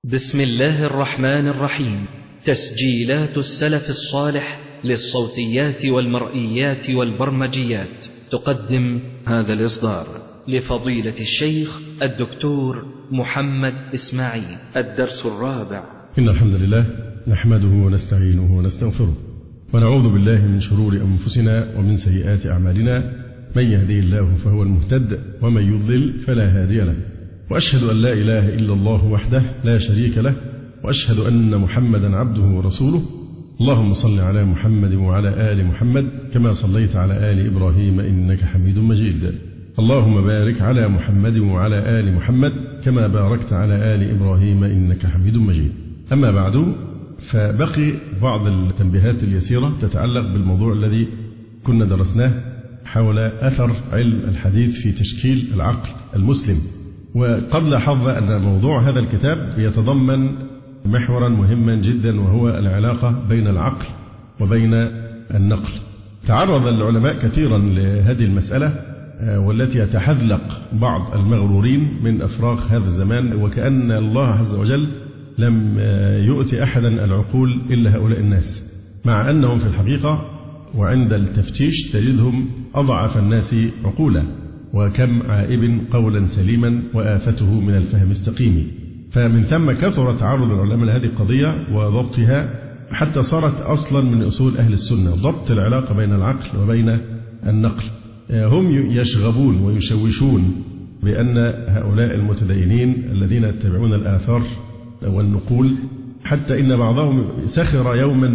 بسم الله الرحمن الرحيم. تسجيلات السلف الصالح للصوتيات والمرئيات والبرمجيات تقدم هذا الإصدار لفضيلة الشيخ الدكتور محمد إسماعيل. الدرس الرابع. إن الحمد لله نحمده ونستعينه ونستغفره ونعوذ بالله من شرور أنفسنا ومن سيئات أعمالنا، من يهديه الله فهو المهتد ومن يضلل فلا هادي له، وأشهد أن لا إله إلا الله وحده لا شريك له، وأشهد أن محمدا عبده ورسوله. اللهم صل على محمد وعلى آل محمد كما صليت على آل إبراهيم إنك حميد مجيد. اللهم بارك على محمد وعلى آل محمد كما باركت على آل إبراهيم إنك حميد مجيد. أما بعد، فبقي بعض التنبيهات اليسيرة تتعلق بالموضوع الذي كنا درسناه حول أثر علم الحديث في تشكيل العقل المسلم. وقد لاحظ أن موضوع هذا الكتاب يتضمن محورا مهما جدا، وهو العلاقة بين العقل وبين النقل. تعرض العلماء كثيرا لهذه المسألة، والتي يتحذلق بعض المغرورين من أفراغ هذا الزمان، وكأن الله عز وجل لم يؤتي أحدا العقول إلا هؤلاء الناس، مع أنهم في الحقيقة وعند التفتيش تجدهم أضعف الناس عقولا، وكم عائب قولا سليما وآفته من الفهم السقيم. فمن ثم كثر تعرض العلماء لهذه القضية وضبطها، حتى صارت أصلا من أصول أهل السنة ضبط العلاقة بين العقل وبين النقل. هم يشغبون ويشوشون بأن هؤلاء المتدينين الذين يتبعون الآثار والنقول، حتى إن بعضهم سخر يوما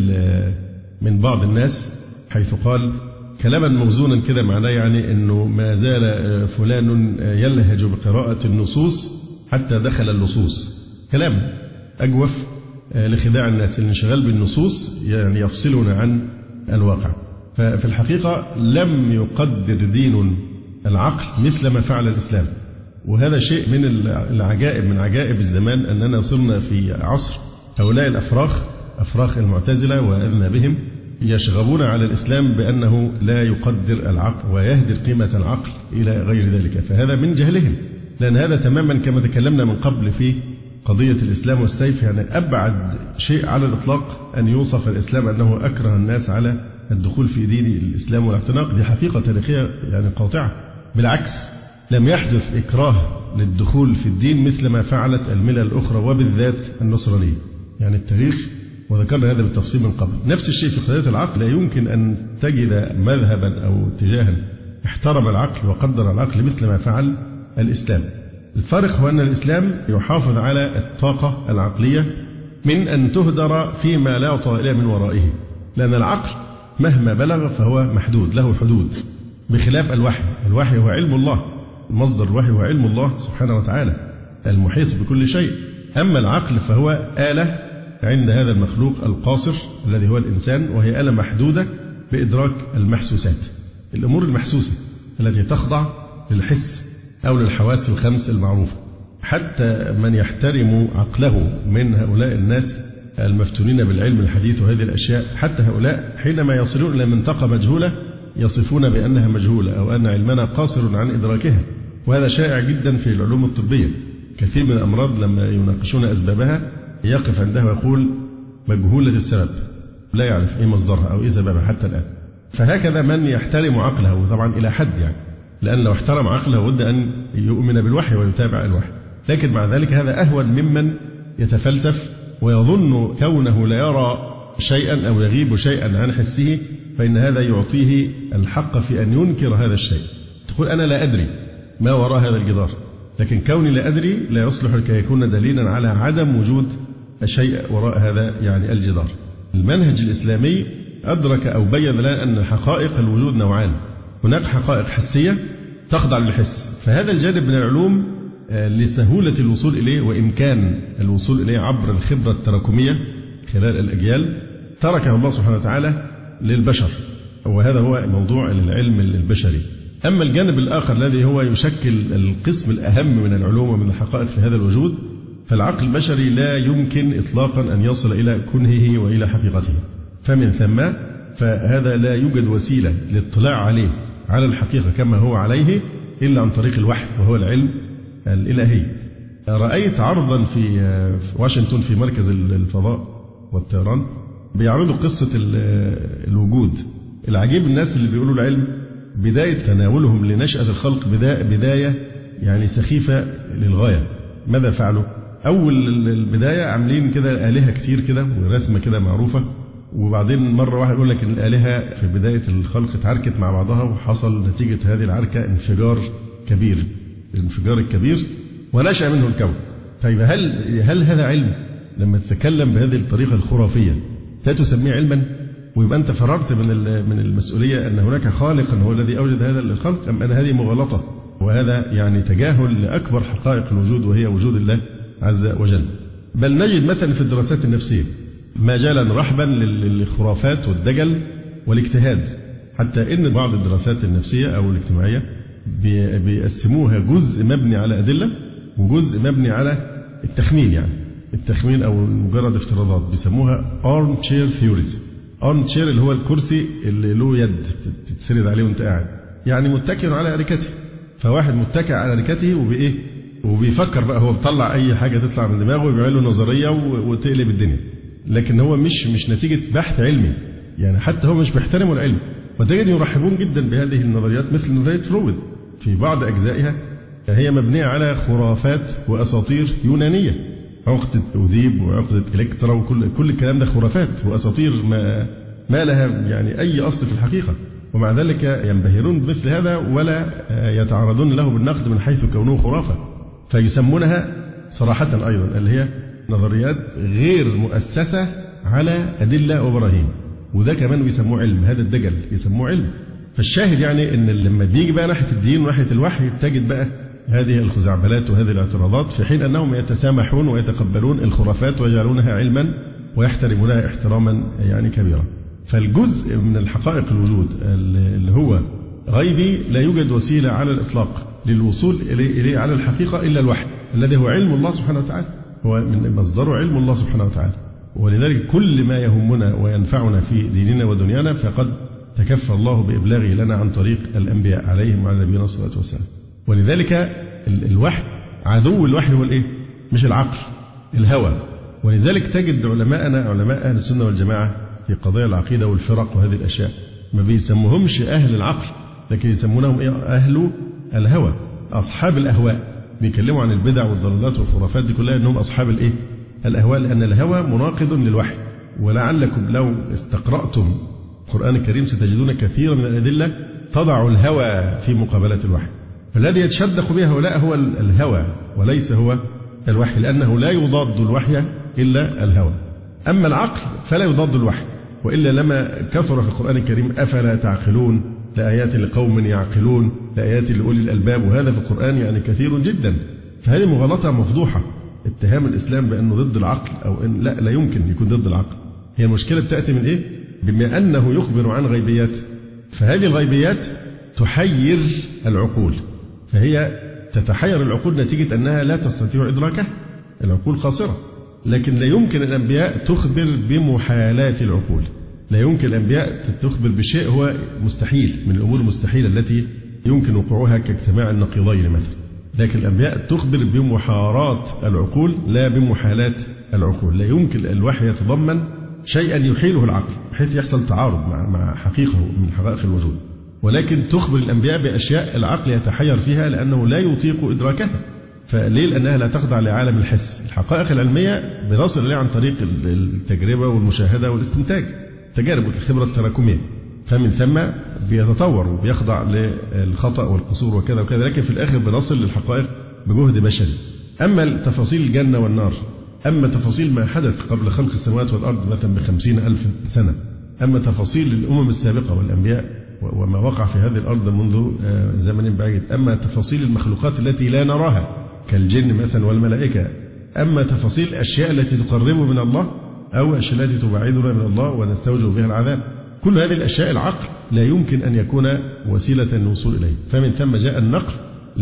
من بعض الناس حيث قال كلاما موزونا كده، معناه يعني أنه ما زال فلان يلهج بقراءة النصوص حتى دخل اللصوص. كلام أجوف لخداع الناس. الانشغال بالنصوص يعني يفصلنا عن الواقع. ففي الحقيقة لم يقدر دين العقل مثل ما فعل الإسلام، وهذا شيء من العجائب، من عجائب الزمان، أننا صرنا في عصر هؤلاء أفراخ المعتزلة وأذنابهم يشغبون على الإسلام بأنه لا يقدر العقل ويهدر قيمة العقل إلى غير ذلك. فهذا من جهلهم، لأن هذا تماما كما تكلمنا من قبل في قضية الإسلام والسيف، يعني أبعد شيء على الإطلاق أن يوصف الإسلام أنه أكره الناس على الدخول في دين الإسلام والاعتناق. دي حقيقة تاريخية يعني قاطعة. بالعكس، لم يحدث إكراه للدخول في الدين مثل ما فعلت الملل الأخرى، وبالذات النصرانية. يعني التاريخ، وذكرنا هذا بالتفصيل من قبل. نفس الشيء في قضية العقل. لا يمكن أن تجد مذهبا أو اتجاها احترم العقل وقدر العقل مثل ما فعل الإسلام. الفرق هو أن الإسلام يحافظ على الطاقة العقلية من أن تهدر فيما لا طائل من ورائه، لأن العقل مهما بلغ فهو محدود، له حدود، بخلاف الوحي. الوحي هو علم الله، مصدر الوحي هو علم الله سبحانه وتعالى المحيط بكل شيء. أما العقل فهو آلة عند هذا المخلوق القاصر الذي هو الإنسان، وهي آلة محدودة بإدراك المحسوسات، الأمور المحسوسة التي تخضع للحس أو للحواس الخمس المعروفة. حتى من يحترم عقله من هؤلاء الناس المفتونين بالعلم الحديث وهذه الأشياء، حتى هؤلاء حينما يصلون إلى منطقة مجهولة يصفون بأنها مجهولة، أو أن علمنا قاصر عن إدراكها. وهذا شائع جدا في العلوم الطبية. كثير من الأمراض لما يناقشون أسبابها يقف عندها ويقول مجهولة السبب، لا يعرف إيه مصدرها أو إيه سببها حتى الآن. فهكذا من يحترم عقله، طبعا إلى حد يعني، لأن لو احترم عقله بد أن يؤمن بالوحي ويتابع الوحي. لكن مع ذلك هذا أهون ممن يتفلسف ويظن كونه لا يرى شيئا أو يغيب شيئا عن حسه، فإن هذا يعطيه الحق في أن ينكر هذا الشيء. تقول أنا لا أدري ما وراء هذا الجدار، لكن كوني لا أدري لا يصلح لكي يكون دليلا على عدم وجود الشيء وراء هذا يعني الجدار. المنهج الإسلامي أدرك أو بين لنا أن حقائق الوجود نوعان. هناك حقائق حسية تخضع للحس، فهذا الجانب من العلوم لسهولة الوصول إليه وإمكان الوصول إليه عبر الخبرة التراكمية خلال الأجيال تركه الله سبحانه وتعالى للبشر، وهذا هو موضوع العلم البشري. أما الجانب الآخر الذي هو يشكل القسم الأهم من العلوم ومن الحقائق في هذا الوجود، فالعقل البشري لا يمكن إطلاقا أن يصل إلى كنهه وإلى حقيقته. فمن ثم فهذا لا يوجد وسيلة للاطلاع عليه على الحقيقة كما هو عليه إلا عن طريق الوحي، وهو العلم الإلهي. رأيت عرضا في واشنطن في مركز الفضاء والطيران بيعرضوا قصة الوجود. العجيب الناس اللي بيقولوا العلم بداية تناولهم لنشأة الخلق بداية يعني سخيفة للغاية. ماذا فعلوا؟ أول البداية عاملين كده آلهة كتير كده ورسمة كده معروفة، وبعدين مرة واحد يقول لك إن الآلهة في بداية الخلق اتعاركت مع بعضها وحصل نتيجة هذه العركة انفجار كبير، الانفجار الكبير ونشأ منه الكون. طيب هل هذا علم؟ لما تتكلم بهذه الطريقة الخرافية لا تسميه علما؟ ويبقى أنت فررت من المسؤولية أن هناك خالق هو الذي أوجد هذا الخلق، أم أن هذه مغالطة؟ وهذا يعني تجاهل لأكبر حقائق الوجود وهي وجود الله عز وجل. بل نجد مثلا في الدراسات النفسية مجالا رحبا للخرافات والدجل والاجتهاد، حتى إن بعض الدراسات النفسية أو الاجتماعية بيقسموها جزء مبني على أدلة وجزء مبني على التخمين، يعني التخمين أو مجرد افتراضات، بيسموها arm chair theories. arm chair اللي هو الكرسي اللي له يد تتسرد عليه وانت قاعد، يعني متكئ على أريكته. فواحد متكئ على أريكته وبإيه؟ وبيفكر بقى، هو بيطلع أي حاجة تطلع من دماغه ويعمل له نظرية وتقلب الدنيا، لكن هو مش نتيجة بحث علمي، يعني حتى هو مش بيحترموا العلم. وتجد يرحبون جدا بهذه النظريات مثل نظرية فرويد في بعض أجزائها، هي مبنية على خرافات وأساطير يونانية، عقدة أوديب وعقدة إلكترا وكل الكلام ده خرافات وأساطير ما لها يعني أي أصل في الحقيقة، ومع ذلك ينبهرون بمثل هذا ولا يتعرضون له بالنقد من حيث كونه خرافة، فيسمونها صراحة أيضا اللي هي نظريات غير مؤسسة على أدلة وبراهين، وده كمان بيسموه علم. هذا الدجل بيسموه علم. فالشاهد يعني إن لما بيجي بقى ناحية الدين وناحية الوحي تجد بقى هذه الخزعبلات وهذه الاعتراضات، في حين أنهم يتسامحون ويتقبلون الخرافات ويجعلونها علما ويحترمونها احتراما يعني كبيرا. فالجزء من الحقائق الوجود اللي هو غيبي لا يوجد وسيلة على الإطلاق للوصول إليه على الحقيقة إلا الوحي الذي هو علم الله سبحانه وتعالى، هو من مصدره علم الله سبحانه وتعالى. ولذلك كل ما يهمنا وينفعنا في ديننا ودنيانا فقد تكفى الله بإبلاغه لنا عن طريق الأنبياء عليهم وعلى نبينا الصلاة والسلام. ولذلك الوحي عدو الوحي هو الإيه؟ مش العقل، الهوى. ولذلك تجد علماء أهل السنة والجماعة في قضايا العقيدة والفرق وهذه الأشياء ما بيسموهمش أهل العقل، لكن يسمونهم أهل الهوى، أصحاب الأهواء. بيكلموا عن البدع والضلالات والخرافات دي كلها أنهم أصحاب الإيه؟ الأهواء، لأن الهوى مناقض للوحي. ولعلكم لو استقرأتم القرآن الكريم ستجدون كثيرا من الأدلة تضع الهوى في مقابلة الوحي، فالذي يتشدق به هؤلاء هو الهوى وليس هو الوحي، لأنه لا يضاد الوحي إلا الهوى. أما العقل فلا يضاد الوحي، وإلا لما كثر في القرآن الكريم أفلا تعقلون، لآيات لقوم يعقلون، لآيات لأولي الألباب، وهذا في القرآن يعني كثير جدا. فهذه مغالطة مفضوحة، اتهام الإسلام بأنه ضد العقل أو إن لا يمكن يكون ضد العقل. هي المشكلة بتأتي من إيه؟ بما أنه يخبر عن غيبيات، فهذه الغيبيات تحير العقول، فهي تتحير العقول نتيجة أنها لا تستطيع إدراكها، العقول قاصرة. لكن لا يمكن الأنبياء تخبر بمحالات العقول، لا يمكن الأنبياء تخبر بشيء هو مستحيل من الأمور المستحيلة التي يمكن وقوعها كاجتماع النقيضين مثلا، لكن الأنبياء تخبر بمحارات العقول لا بمحالات العقول. لا يمكن الوحي يتضمن شيئا يحيله العقل بحيث يحصل تعارض مع حقيقة من حقائق الوجود، ولكن تخبر الأنبياء بأشياء العقل يتحير فيها لأنه لا يطيق إدراكها. فليه؟ لأنها لا تخضع لعالم الحس. الحقائق العلمية بنصل إليها عن طريق التجربة والمشاهدة والاستنتاج، التجارب والخبرة التراكمية، فمن ثم بيتطور وبيخضع للخطأ والقصور وكذا وكذا، لكن في الآخر بنصل للحقائق بجهد بشري. أما تفاصيل الجنة والنار، أما تفاصيل ما حدث قبل خلق السماوات والأرض مثلا ب50,000 سنة، أما تفاصيل الأمم السابقة والأنبياء وما وقع في هذه الأرض منذ زمن بعيد، أما تفاصيل المخلوقات التي لا نراها كالجن مثلا والملائكة، أما تفاصيل الأشياء التي تقرب من الله أو الأشياء التي تبعدنا من الله ونستوجب بها العذاب، كل هذه الأشياء العقل لا يمكن أن يكون وسيلة للوصول إليه. فمن ثم جاء النقل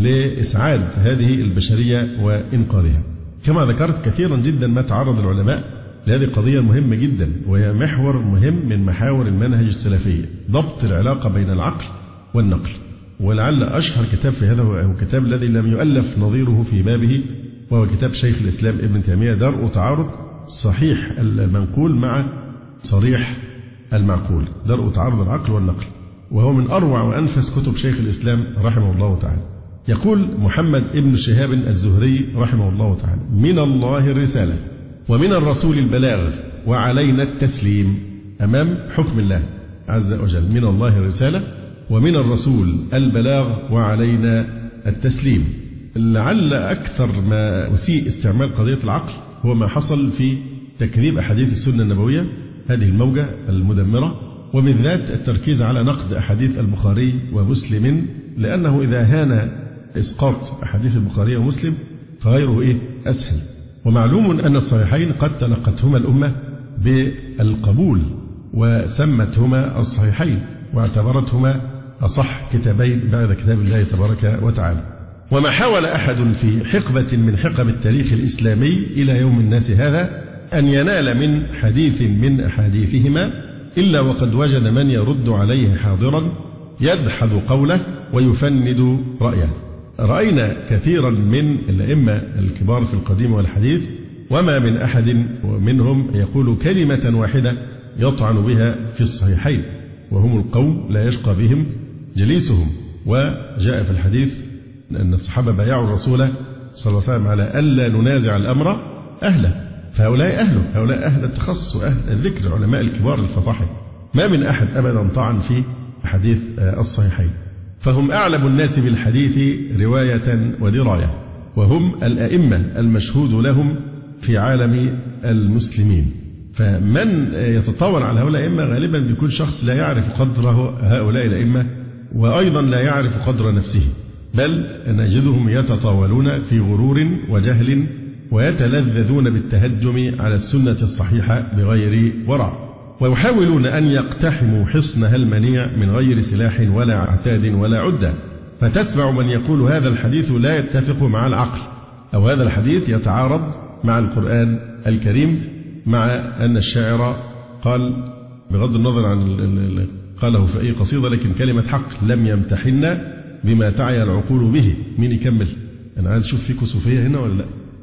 لإسعاد هذه البشرية وإنقاذها. كما ذكرت كثيرا جدا ما تعرض العلماء لهذه القضية مهمة جدا، وهي محور مهم من محاور المنهج السلفي، ضبط العلاقة بين العقل والنقل. ولعل أشهر كتاب في هذا هو كتاب الذي لم يؤلف نظيره في بابه وهو كتاب شيخ الإسلام ابن تيمية درء تعارض صحيح المنقول مع صريح المعقول، درء تعارض العقل والنقل، وهو من أروع وأنفس كتب شيخ الإسلام رحمه الله تعالى. يقول محمد ابن شهاب الزهري رحمه الله تعالى: من الله الرسالة ومن الرسول البلاغ وعلينا التسليم أمام حكم الله عز وجل. من الله الرسالة ومن الرسول البلاغ وعلينا التسليم. لعل أكثر ما أسيء استعمال قضية العقل هو ما حصل في تكذيب أحاديث السنة النبوية، هذه الموجة المدمرة، وبالذات التركيز على نقد أحاديث البخاري ومسلم، لأنه إذا هان إسقاط أحاديث البخاري ومسلم فغيره أسهل. ومعلوم أن الصحيحين قد تلقتهما الأمة بالقبول وسمتهما الصحيحين واعتبرتهما أصح كتابين بعد كتاب الله تبارك وتعالى. وما حاول أحد في حقبة من حقب التاريخ الإسلامي إلى يوم الناس هذا أن ينال من حديث من أحاديثهما إلا وقد وجد من يرد عليه حاضرا يدحض قوله ويفند رأيه. رأينا كثيرا من الأئمة الكبار في القديم والحديث وما من أحد منهم يقول كلمة واحدة يطعن بها في الصحيحين، وهم القوم لا يشقى بهم جليسهم. وجاء في الحديث أن الصحابة بايعوا الرسول صلى الله عليه وسلم على ألا ننازع الأمر أهله، فهؤلاء أهله، هؤلاء أهل التخصص وأهل الذكر، علماء الكبار الفصاحة، ما من أحد أبدا طعن في حديث الصحيحين. فهم أعلم الناس بالحديث رواية ودراية، وهم الأئمة المشهود لهم في عالم المسلمين. فمن يتطاول على هؤلاء الأئمة غالبا بيكون شخص لا يعرف قدر هؤلاء الأئمة، وأيضا لا يعرف قدر نفسه، بل نجدهم يتطاولون في غرور وجهل ويتلذذون بالتهجم على السنة الصحيحة بغير ورع، ويحاولون أن يقتحموا حصنها المنيع من غير سلاح ولا عتاد ولا عدة. فتسمع من يقول هذا الحديث لا يتفق مع العقل، أو هذا الحديث يتعارض مع القرآن الكريم، مع أن الشاعر قال بغض النظر عن قاله في أي قصيدة، لكن كلمة حق لم يمتحن بما تعي العقول به. مين يكمل؟ أنا عايز أشوف فيكم صوفية هنا ولا لا؟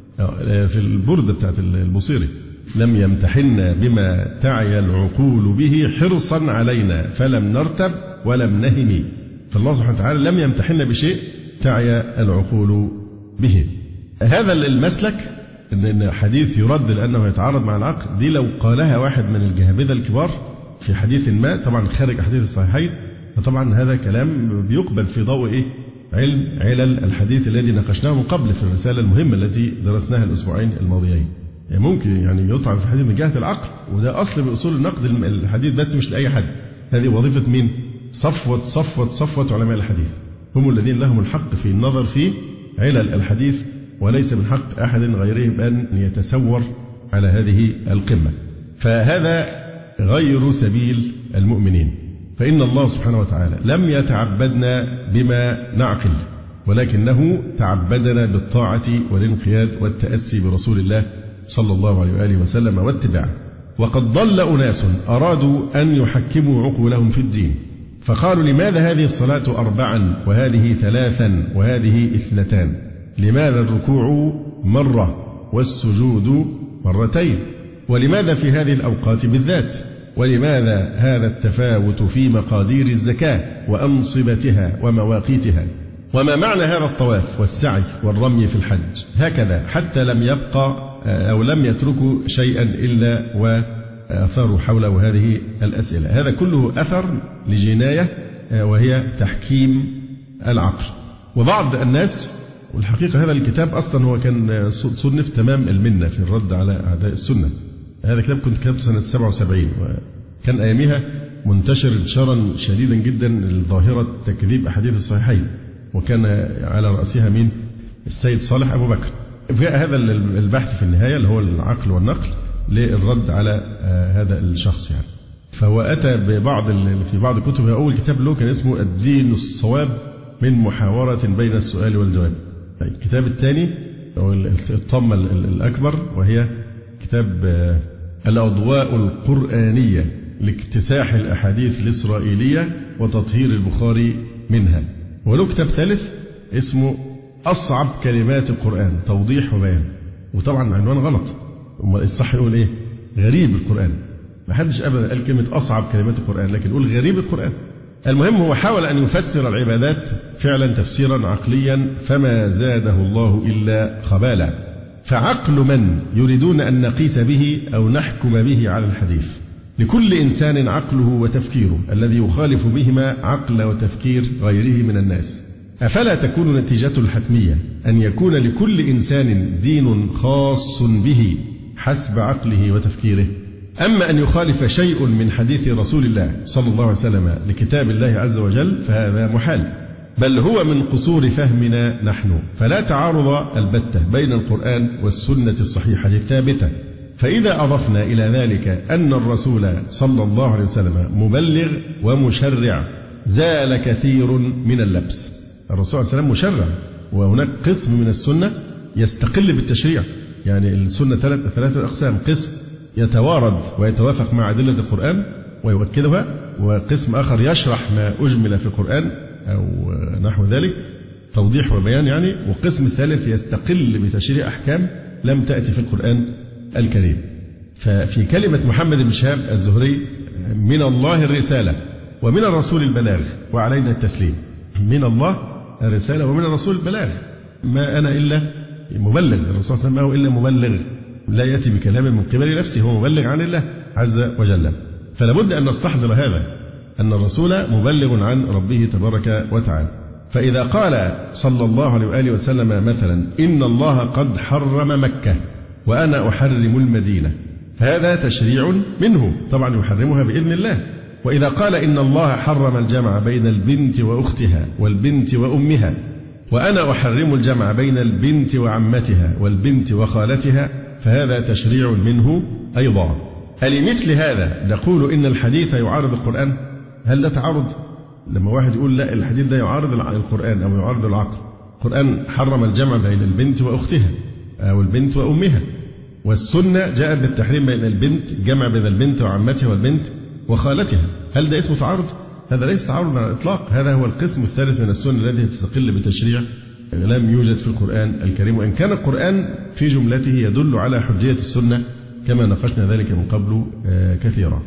في البردة بتاعت البصيري: لم يمتحن بما تعي العقول به حرصا علينا فلم نرتب ولم نهم. فالله سبحانه وتعالى لم يمتحن بشيء تعي العقول به. هذا المسلك إن حديث يرد لأنه يتعارض مع العقل، دي لو قالها واحد من الجهابذة الكبار في حديث ما، طبعا خارج أحاديث الصحيحين، فطبعا هذا كلام بيقبل في ضوء علم علل الحديث الذي ناقشناه من قبل في الرسالة المهمة التي درسناها الأسبوعين الماضيين. ممكن يطعن في الحديث من جهة العقل، وده أصل بأصول النقد الحديث، بس مش لأي حد. هذه وظيفة مين؟ صفوة علماء الحديث، هم الذين لهم الحق في النظر في علل الحديث، وليس من حق أحد غيرهم أن يتسور على هذه القمة. فهذا غير سبيل المؤمنين، فإن الله سبحانه وتعالى لم يتعبدنا بما نعقل، ولكنه تعبدنا بالطاعة والانقياد والتأسي برسول الله صلى الله عليه وآله وسلم واتباعه. وقد ضل أناس أرادوا أن يحكموا عقولهم في الدين، فقالوا لماذا هذه الصلاة 4 وهذه 3 وهذه 2؟ لماذا الركوع مرة والسجود مرتين؟ ولماذا في هذه الأوقات بالذات؟ ولماذا هذا التفاوت في مقادير الزكاة وأنصبتها ومواقيتها؟ وما معنى هذا الطواف والسعي والرمي في الحج؟ هكذا حتى لم يبقى أو لم يتركوا شيئا إلا وأثاروا حوله هذه الأسئلة. هذا كله أثر لجناية وهي تحكيم العقل. وبعض الناس، والحقيقة هذا الكتاب أصلا هو كان صنف تمام المنة في الرد على أعداء السنة. هذا كتاب كنت كتبته سنة 77، وكان أيامها منتشر انتشارا شديدا جدا ظاهرة تكذيب أحاديث الصحيحين، وكان على رأسها مين؟ السيد صالح أبو بكر. جاء هذا البحث في النهاية اللي هو العقل والنقل للرد على هذا الشخص يعني. فهو أتى في بعض كتبه، أول كتاب له كان اسمه الدين الصواب من محاورة بين السؤال والجواب. الكتاب الثاني أو الطمة الأكبر وهي كتاب الأضواء القرآنية لاكتساح الأحاديث الإسرائيلية وتطهير البخاري منها. وله كتاب ثالث اسمه أصعب كلمات القرآن توضيح وبيان. وطبعا عنوان غلط، أمال الصح يقول إيه؟ غريب القرآن. ما حدش أبدا قال كلمة أصعب كلمات القرآن، لكن يقول غريب القرآن. المهم هو حاول أن يفسر العبادات فعلا تفسيرا عقليا فما زاده الله إلا خبالا. فعقل من يريدون أن نقيس به أو نحكم به على الحديث؟ لكل إنسان عقله وتفكيره الذي يخالف بهما عقل وتفكير غيره من الناس. أفلا تكون نتيجته الحتمية أن يكون لكل إنسان دين خاص به حسب عقله وتفكيره؟ أما أن يخالف شيء من حديث رسول الله صلى الله عليه وسلم لكتاب الله عز وجل فهذا محال، بل هو من قصور فهمنا نحن. فلا تعارض البتة بين القرآن والسنة الصحيحة الثابتة. فإذا أضفنا إلى ذلك أن الرسول صلى الله عليه وسلم مبلغ ومشرع زال كثير من اللبس. الرسول صلى الله عليه وسلم مشرع، وهناك قسم من السنة يستقل بالتشريع. يعني السنة ثلاثة أقسام: قسم يتوارد ويتوافق مع أدلة القرآن ويؤكدها، وقسم آخر يشرح ما أجمل في القرآن أو نحو ذلك توضيح وبيان يعني، وقسم ثالث يستقل بتشريع أحكام لم تأتي في القرآن الكريم. ففي كلمة محمد بن شهاب الزهري من الله الرسالة ومن الرسول البلاغ وعلينا التسليم. من الله الرسالة ومن الرسول البلاغ، ما أنا إلا مبلغ. الرسول صلى الله عليه وسلم إلا مبلغ، لا يأتي بكلام من قبل نفسه، هو مبلغ عن الله عز وجل. فلا بد أن نستحضر هذا، أن الرسول مبلغ عن ربه تبارك وتعالى. فإذا قال صلى الله عليه وآله وسلم مثلا إن الله قد حرم مكة وأنا أحرم المدينة، فهذا تشريع منه، طبعا يحرمها بإذن الله. وإذا قال إن الله حرم الجمع بين البنت وأختها والبنت وأمها وأنا أحرم الجمع بين البنت وعمتها والبنت وخالتها، فهذا تشريع منه أيضا. ألمثل هذا نقول إن الحديث يعارض القرآن؟ هل ده تعارض؟ لما واحد يقول لا الحديث ده يعارض القرآن أو يعارض العقل. القرآن حرم الجمع بين البنت وأختها أو البنت وأمها، والسنة جاءت بالتحريم بين البنت، جمع بين البنت وعمتها والبنت وخالتها. هل ده اسمه تعارض؟ هذا ليس تعارض على الإطلاق، هذا هو القسم الثالث من السنة الذي تستقل بتشريع لم يوجد في القرآن الكريم، وإن كان القرآن في جملته يدل على حجية السنة كما ناقشنا ذلك من قبل كثيرا.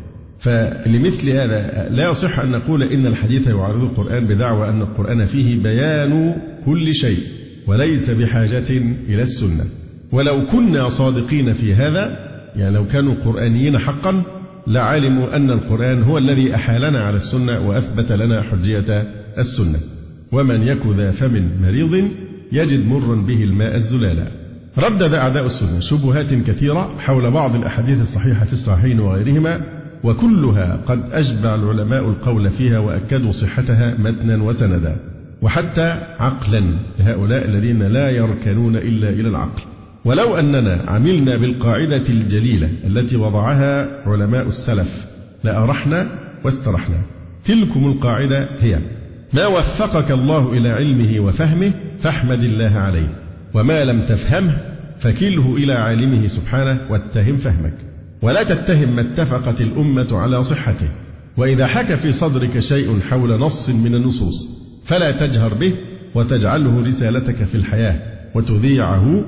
فلمثل هذا لا يصح أن نقول إن الحديث يعارض القرآن بدعوى أن القرآن فيه بيان كل شيء وليس بحاجة إلى السنة. ولو كنا صادقين في هذا، يعني لو كانوا قرآنيين حقا لعلموا أن القرآن هو الذي أحالنا على السنة وأثبت لنا حجية السنة. ومن يك ذا فم مريض يجد مرا به الماء الزلالا. ردد أعداء السنة شبهات كثيرة حول بعض الأحاديث الصحيحة في الصحيحين وغيرهما، وكلها قد أشبع العلماء القول فيها وأكدوا صحتها متنا وسندا وحتى عقلا لهؤلاء الذين لا يركنون إلا إلى العقل. ولو أننا عملنا بالقاعدة الجليلة التي وضعها علماء السلف لأرحنا واسترحنا. تلكم القاعدة هي: ما وفقك الله إلى علمه وفهمه فاحمد الله عليه، وما لم تفهمه فكله إلى عالمه سبحانه واتهم فهمك، ولا تتهم ما اتفقت الأمة على صحته. وإذا حك في صدرك شيء حول نص من النصوص فلا تجهر به وتجعله رسالتك في الحياة وتذيعه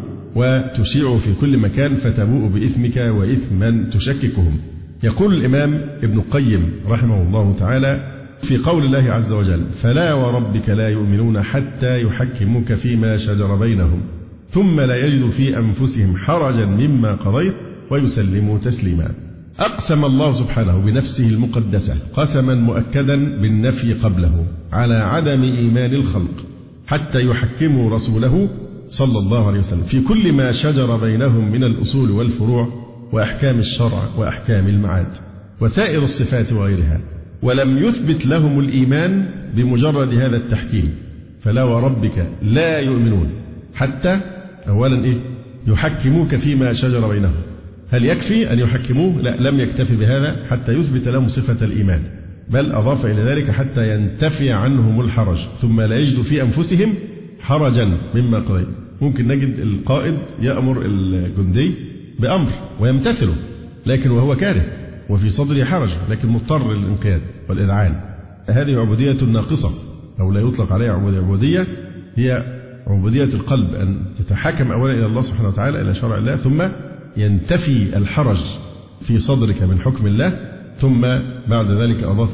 وتشيع في كل مكان فتبوء بإثمك وإثم من تشككهم. يقول الإمام ابن القيم رحمه الله تعالى في قول الله عز وجل: فلا وربك لا يؤمنون حتى يحكموك فيما شجر بينهم ثم لا يجدوا في أنفسهم حرجا مما قضيت ويسلموا تسليما. أقسم الله سبحانه بنفسه المقدسة قسما مؤكدا بالنفي قبله على عدم إيمان الخلق حتى يحكموا رسوله صلى الله عليه وسلم في كل ما شجر بينهم من الأصول والفروع وأحكام الشرع وأحكام المعاد وسائر الصفات وغيرها، ولم يثبت لهم الإيمان بمجرد هذا التحكيم. فلا وربك لا يؤمنون حتى أولا يحكموك فيما شجر بينهم. هل يكفي أن يحكموه؟ لا، لم يكتفي بهذا حتى يثبت لهم صفة الإيمان، بل أضاف إلى ذلك حتى ينتفي عنهم الحرج ثم لا يجدوا في أنفسهم حرجا مما قضيت. ممكن نجد القائد يأمر الجندي بأمر ويمتثله لكن وهو كاره وفي صدره حرج لكن مضطر للانقياد والإذعان. هذه عبودية ناقصة أو لا يطلق عليها عبودية، هي عبودية القلب أن تتحكم أولا إلى الله سبحانه وتعالى، إلى شرع الله، ثم ينتفي الحرج في صدرك من حكم الله، ثم بعد ذلك أضاف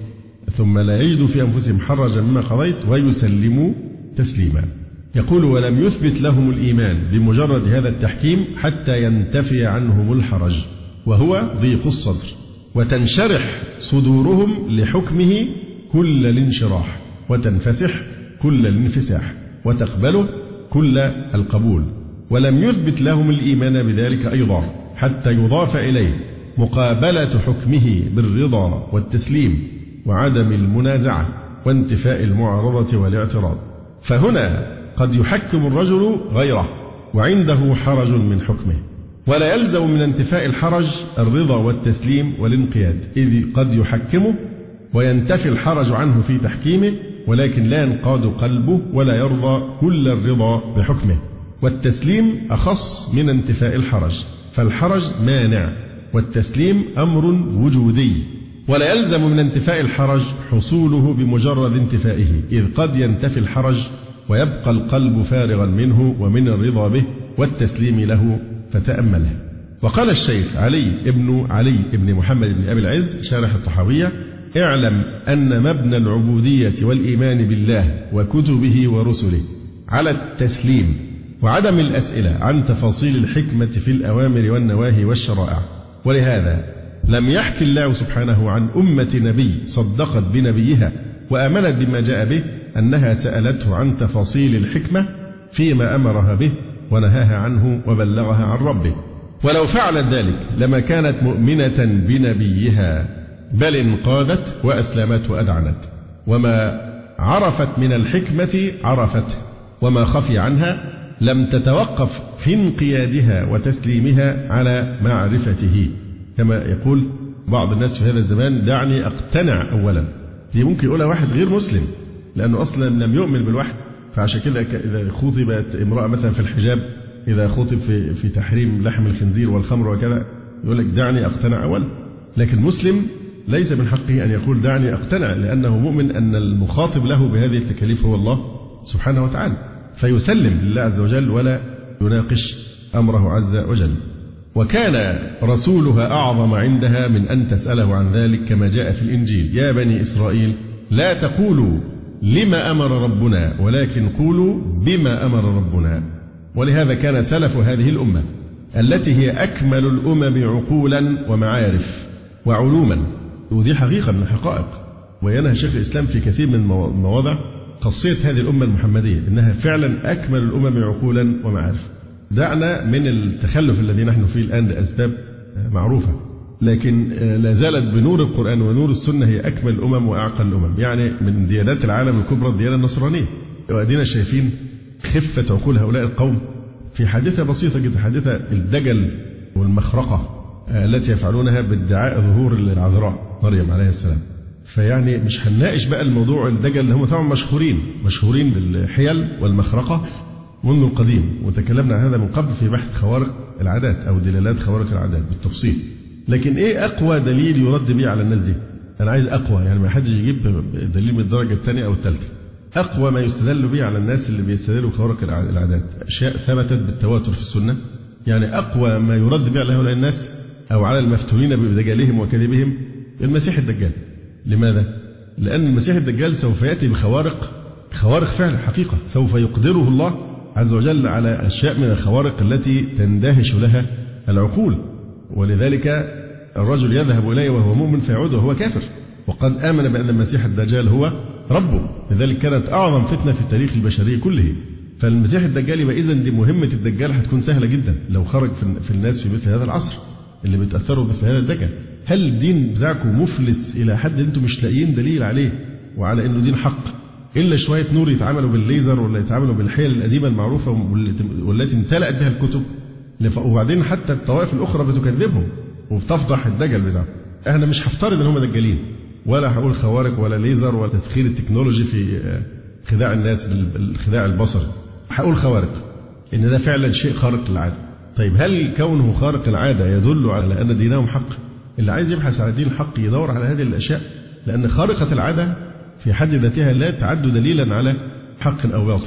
ثم لا يجدوا في أنفسهم حرجا مما قضيت ويسلموا تسليما. يقول ولم يثبت لهم الإيمان بمجرد هذا التحكيم حتى ينتفي عنهم الحرج وهو ضيق الصدر، وتنشرح صدورهم لحكمه كل الانشراح، وتنفسح كل الانفساح، وتقبله كل القبول. ولم يثبت لهم الإيمان بذلك أيضا حتى يضاف إليه مقابلة حكمه بالرضا والتسليم وعدم المنازعة وانتفاء المعارضة والاعتراض. فهنا قد يحكم الرجل غيره وعنده حرج من حكمه، ولا يلزم من انتفاء الحرج الرضا والتسليم والانقياد، إذ قد يحكمه وينتفي الحرج عنه في تحكيمه، ولكن لا ينقاد قلبه ولا يرضى كل الرضا بحكمه. والتسليم أخص من انتفاء الحرج، فالحرج مانع والتسليم أمر وجودي، ولا يلزم من انتفاء الحرج حصوله بمجرد انتفائه، إذ قد ينتفي الحرج ويبقى القلب فارغا منه ومن الرضا به والتسليم له، فتأمله. وقال الشيخ علي بن محمد بن أبي العز شارح الطحاوية: اعلم أن مبنى العبودية والإيمان بالله وكتبه ورسله على التسليم وعدم الأسئلة عن تفاصيل الحكمة في الأوامر والنواهي والشرائع. ولهذا لم يحكي الله سبحانه عن أمة نبي صدقت بنبيها وآمنت بما جاء به أنها سألته عن تفاصيل الحكمة فيما أمرها به ونهاها عنه وبلغها عن ربه، ولو فعلت ذلك لما كانت مؤمنة بنبيها، بل انقادت وأسلمت وأدعنت، وما عرفت من الحكمة عرفته، وما خفي عنها لم تتوقف في انقيادها وتسليمها على معرفته. كما يقول بعض الناس في هذا الزمان: دعني أقتنع أولا. دي ممكن يقولها واحد غير مسلم لأنه أصلا لم يؤمن بالوحي، فعشان كده إذا خطبت امرأة مثلا في الحجاب، إذا خطب في تحريم لحم الخنزير والخمر وكذا، يقول لك دعني أقتنع أولا. لكن المسلم ليس من حقه أن يقول دعني أقتنع، لأنه مؤمن أن المخاطب له بهذه التكاليف هو الله سبحانه وتعالى، فيسلم لله عز وجل ولا يناقش أمره عز وجل. وكان رسولها أعظم عندها من أن تسأله عن ذلك، كما جاء في الإنجيل: يا بني إسرائيل لا تقولوا لما أمر ربنا ولكن قولوا بما أمر ربنا. ولهذا كان سلف هذه الأمة التي هي أكمل الأمم عقولا ومعارف وعلوما، ودي حقيقة من الحقائق، وينهى شيخ الإسلام في كثير من المواضع خاصية هذه الأمة المحمدية إنها فعلا أكمل الأمم عقولا ومعارف. دعنا من التخلف الذي نحن فيه الآن لأسباب معروفة، لكن لا زالت بنور القرآن ونور السنة هي أكمل الأمم وأعقل الأمم. يعني من ديانات العالم الكبرى الديانة النصرانية، وأدينا شايفين خفة عقول هؤلاء القوم في حادثة بسيطة جدا، حادثة الدجل والمخرقة التي يفعلونها بادعاء ظهور العذراء مريم عليه السلام. فيعني مش هنناقش بقى الموضوع الدجل اللي هم طبعا مشهورين بالحيل والمخرقة منذ القديم، وتكلمنا عن هذا من قبل في بحث خوارق العادات أو دلالات خوارق العادات بالتفصيل. لكن إيه أقوى دليل يرد به على الناس دي؟ أنا عايز أقوى، يعني ما حدش يجيب دليل من الدرجة الثانية أو الثالثة. أقوى ما يستدل به على الناس اللي بيستدلوا خوارق العادات أشياء ثبتت بالتواتر في السنة. يعني أقوى ما يرد به على هؤلاء الناس أو على المفتونين بدجالهم وكذبهم المسيح الدجال. لماذا؟ لأن المسيح الدجال سوف يأتي بخوارق فعلا حقيقة، سوف يقدره الله عز وجل على أشياء من الخوارق التي تندهش لها العقول، ولذلك الرجل يذهب إليه وهو مؤمن فيعود وهو كافر، وقد آمن بأن المسيح الدجال هو ربه. لذلك كانت أعظم فتنة في تاريخ البشرية كله. فالمسيح الدجال يبقى إذن دي مهمة الدجال هتكون سهلة جدا لو خرج في الناس في مثل هذا العصر اللي بيتأثروا مثل هذا الدجال. هل الدين بتاعكم مفلس إلى حد أنتم مش لاقيين دليل عليه وعلى إنه دين حق إلا شوية نور يتعاملوا بالليزر ولا يتعاملوا بالحيل القديمة المعروفة والتي امتلأت بها الكتب، وبعدين حتى الطوائف الأخرى بتكذبهم وبتفضح الدجل بتاعهم. احنا مش هفترض ان هم دجالين، ولا هقول خوارق ولا ليزر ولا تسخير التكنولوجي في خداع الناس الخداع البصري. هقول خوارق ان ده فعلا شيء خارق للعادة. طيب هل كونه خارق العادة يدل على ان دينهم حق؟ اللي عايز يبحث على دين الحق يدور على هذه الاشياء، لان خارقة العادة في حد ذاتها لا تعد دليلا على حق او باطل.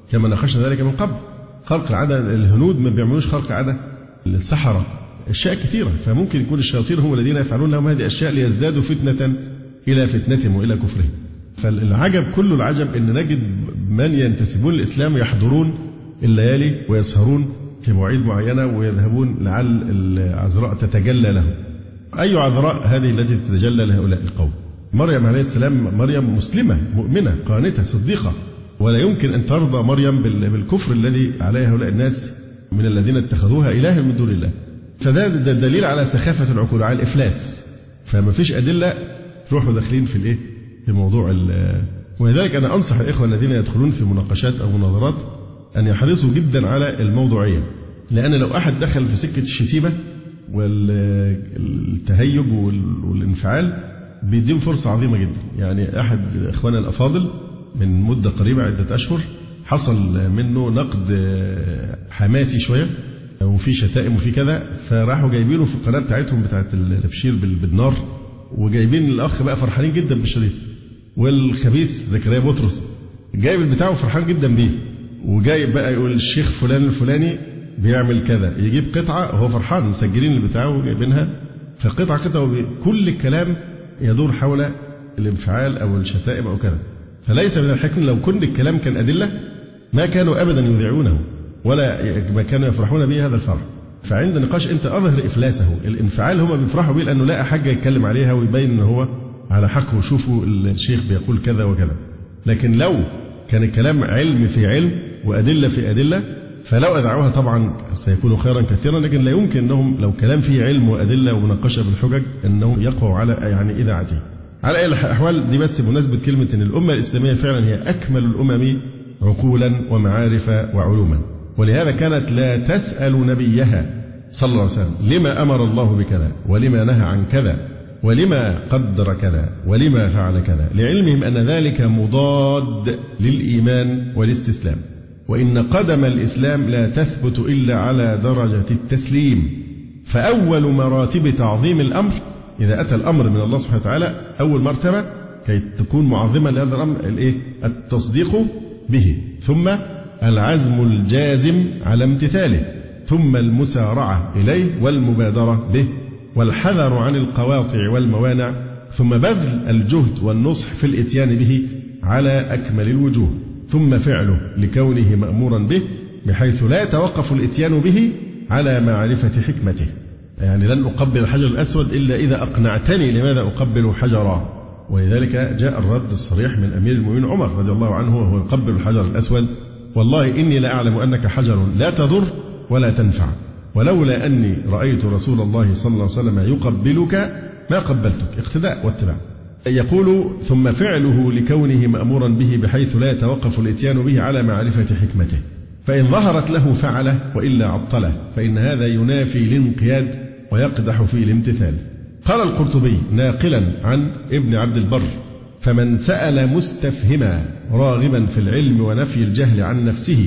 كما ناقشنا ذلك من قبل. خرق العادة، الهنود ما بيعملوش خرق عادة للسحرة، أشياء كثيرة، فممكن يكون الشياطين هم الذين يفعلون لهم هذه الأشياء ليزدادوا فتنة إلى فتنتهم وإلى كفرهم. فالعجب كل العجب أن نجد من ينتسبون للإسلام يحضرون الليالي ويسهرون في مواعيد معينة ويذهبون لعل العذراء تتجلى لهم. أي عذراء هذه التي تتجلى لهؤلاء القوم؟ مريم عليه السلام مريم مسلمة مؤمنة قانتة صديقة، ولا يمكن أن ترضى مريم بالكفر الذي عليه هؤلاء الناس من الذين اتخذوها إلها من دون الله. فده دليل على سخافة العقول، على الإفلاس. فما فيش أدلة تروحوا داخلين في الإيه؟ في موضوع ولذلك أنا أنصح الإخوة الذين يدخلون في مناقشات أو مناظرات أن يحرصوا جدا على الموضوعية، لأن لو أحد دخل في سكة الشتيمة والتهيج والانفعال بيديهم فرصة عظيمة جدا. يعني أحد إخواننا الأفاضل من مدة قريبة عدة أشهر حصل منه نقد حماسي شوية وفي شتائم وفي كذا، فراحوا جايبينه في القناة بتاعتهم بتاعت التبشير بالنار، وجايبين الأخ بقى فرحانين جدا بالشريط، والخبيث زكريا بطرس جايب البتاع فرحان جدا بيه، وجايب بقى يقول الشيخ فلان الفلاني بيعمل كذا، يجيب قطعة وهو فرحان مسجلين البتاع وجايبينها، فقطعة كل الكلام يدور حول الانفعال أو الشتائم أو كذا. فليس من الحكم لو كل الكلام كان أدلة ما كانوا أبدا يذيعونه ولا ما كانوا يفرحون به هذا الفرح. فعند نقاش أنت أظهر إفلاسه. الانفعال هم بيفرحوا به لأنه لا حاجة يتكلم عليها ويبين أنه هو على حق، وشوفوا الشيخ بيقول كذا وكذا. لكن لو كان الكلام علم في علم وأدلة في أدلة فلو أذاعوها طبعا سيكون خيرا كثيرا، لكن لا يمكن أنهم لو كلام فيه علم وأدلة ومناقشة بالحجج أنهم يقووا على إذاعته. على أي الأحوال دي بس بمناسبة كلمة أن الأمة الإسلامية فعلا هي أكمل الأمم عقولا ومعارف وعلوما، ولهذا كانت لا تسأل نبيها صلى الله عليه وسلم لما أمر الله بكذا ولما نهى عن كذا ولما قدر كذا ولما فعل كذا، لعلمهم أن ذلك مضاد للإيمان والاستسلام. وإن قدم الإسلام لا تثبت إلا على درجة التسليم. فأول مراتب تعظيم الأمر إذا أتى الأمر من الله سبحانه وتعالى، أول مرتبة كي تكون معظمة لهذا الأمر التصديق به، ثم العزم الجازم على امتثاله، ثم المسارعة إليه والمبادرة به، والحذر عن القواطع والموانع، ثم بذل الجهد والنصح في الإتيان به على أكمل الوجوه، ثم فعله لكونه مأمورا به بحيث لا يتوقف الإتيان به على معرفة حكمته. يعني لن أقبل الحجر الأسود إلا إذا أقنعتني لماذا أقبل حجرا. ولذلك جاء الرد الصريح من أمير المؤمنين عمر رضي الله عنه وهو يقبل الحجر الأسود: والله إني لا أعلم أنك حجر لا تضر ولا تنفع، ولولا أني رأيت رسول الله صلى الله عليه وسلم يقبلك ما قبلتك، اقتداء واتباع. يقول: ثم فعله لكونه مأمورا به بحيث لا يتوقف الإتيان به على معرفة حكمته، فإن ظهرت له فعله وإلا عطله، فإن هذا ينافي الانقياد ويقدح في الامتثال. قال القرطبي ناقلا عن ابن عبد البر: فمن سأل مستفهما راغبا في العلم ونفي الجهل عن نفسه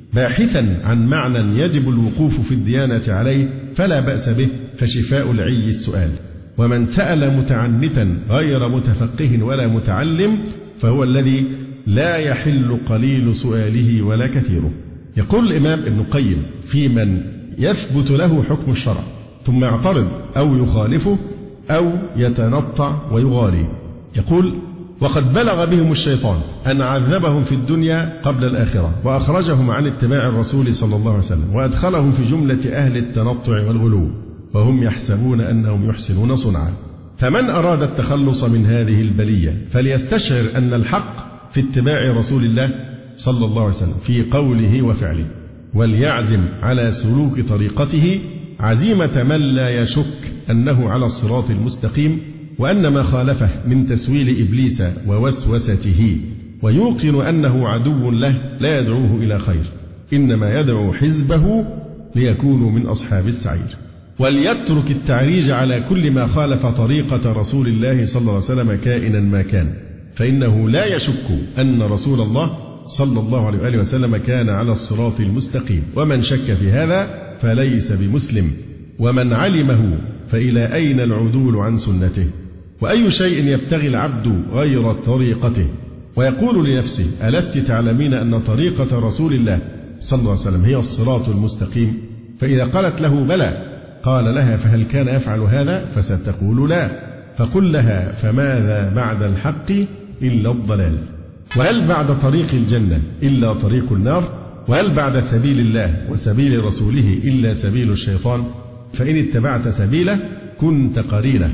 باحثا عن معنى يجب الوقوف في الديانة عليه فلا بأس به، فشفاء العي السؤال. ومن سأل متعنتا غير متفقه ولا متعلم فهو الذي لا يحل قليل سؤاله ولا كثيره. يقول الإمام ابن القيم في من يثبت له حكم الشرع ثم يعترض أو يخالفه أو يتنطع ويغالي، يقول: وقد بلغ بهم الشيطان أن عذبهم في الدنيا قبل الآخرة، وأخرجهم عن اتباع الرسول صلى الله عليه وسلم، وأدخلهم في جملة أهل التنطع والغلو، وهم يحسبون أنهم يحسنون صنعا. فمن أراد التخلص من هذه البلية فليستشعر أن الحق في اتباع رسول الله صلى الله عليه وسلم في قوله وفعله، وليعزم على سلوك طريقته عزيمة من لا يشك أنه على الصراط المستقيم، وأن ما خالفه من تسويل إبليس ووسوسته، ويوقن أنه عدو له لا يدعوه إلى خير، إنما يدعو حزبه ليكونوا من أصحاب السعير. وليترك التعريج على كل ما خالف طريقة رسول الله صلى الله عليه وسلم كائنا ما كان، فإنه لا يشك أن رسول الله صلى الله عليه وآله وسلم كان على الصراط المستقيم، ومن شك في هذا فليس بمسلم، ومن علمه فإلى أين العدول عن سنته. وأي شيء يبتغي العبد غير طريقته ويقول لنفسه: ألست تعلمين أن طريقة رسول الله صلى الله عليه وسلم هي الصراط المستقيم؟ فإذا قالت له بلى، قال لها: فهل كان يفعل هذا؟ فستقول لا. فقل لها: فماذا بعد الحق إلا الضلال؟ وهل بعد طريق الجنة إلا طريق النار؟ وهل بعد سبيل الله وسبيل رسوله إلا سبيل الشيطان؟ فإن اتبعت سبيله كنت قرينه،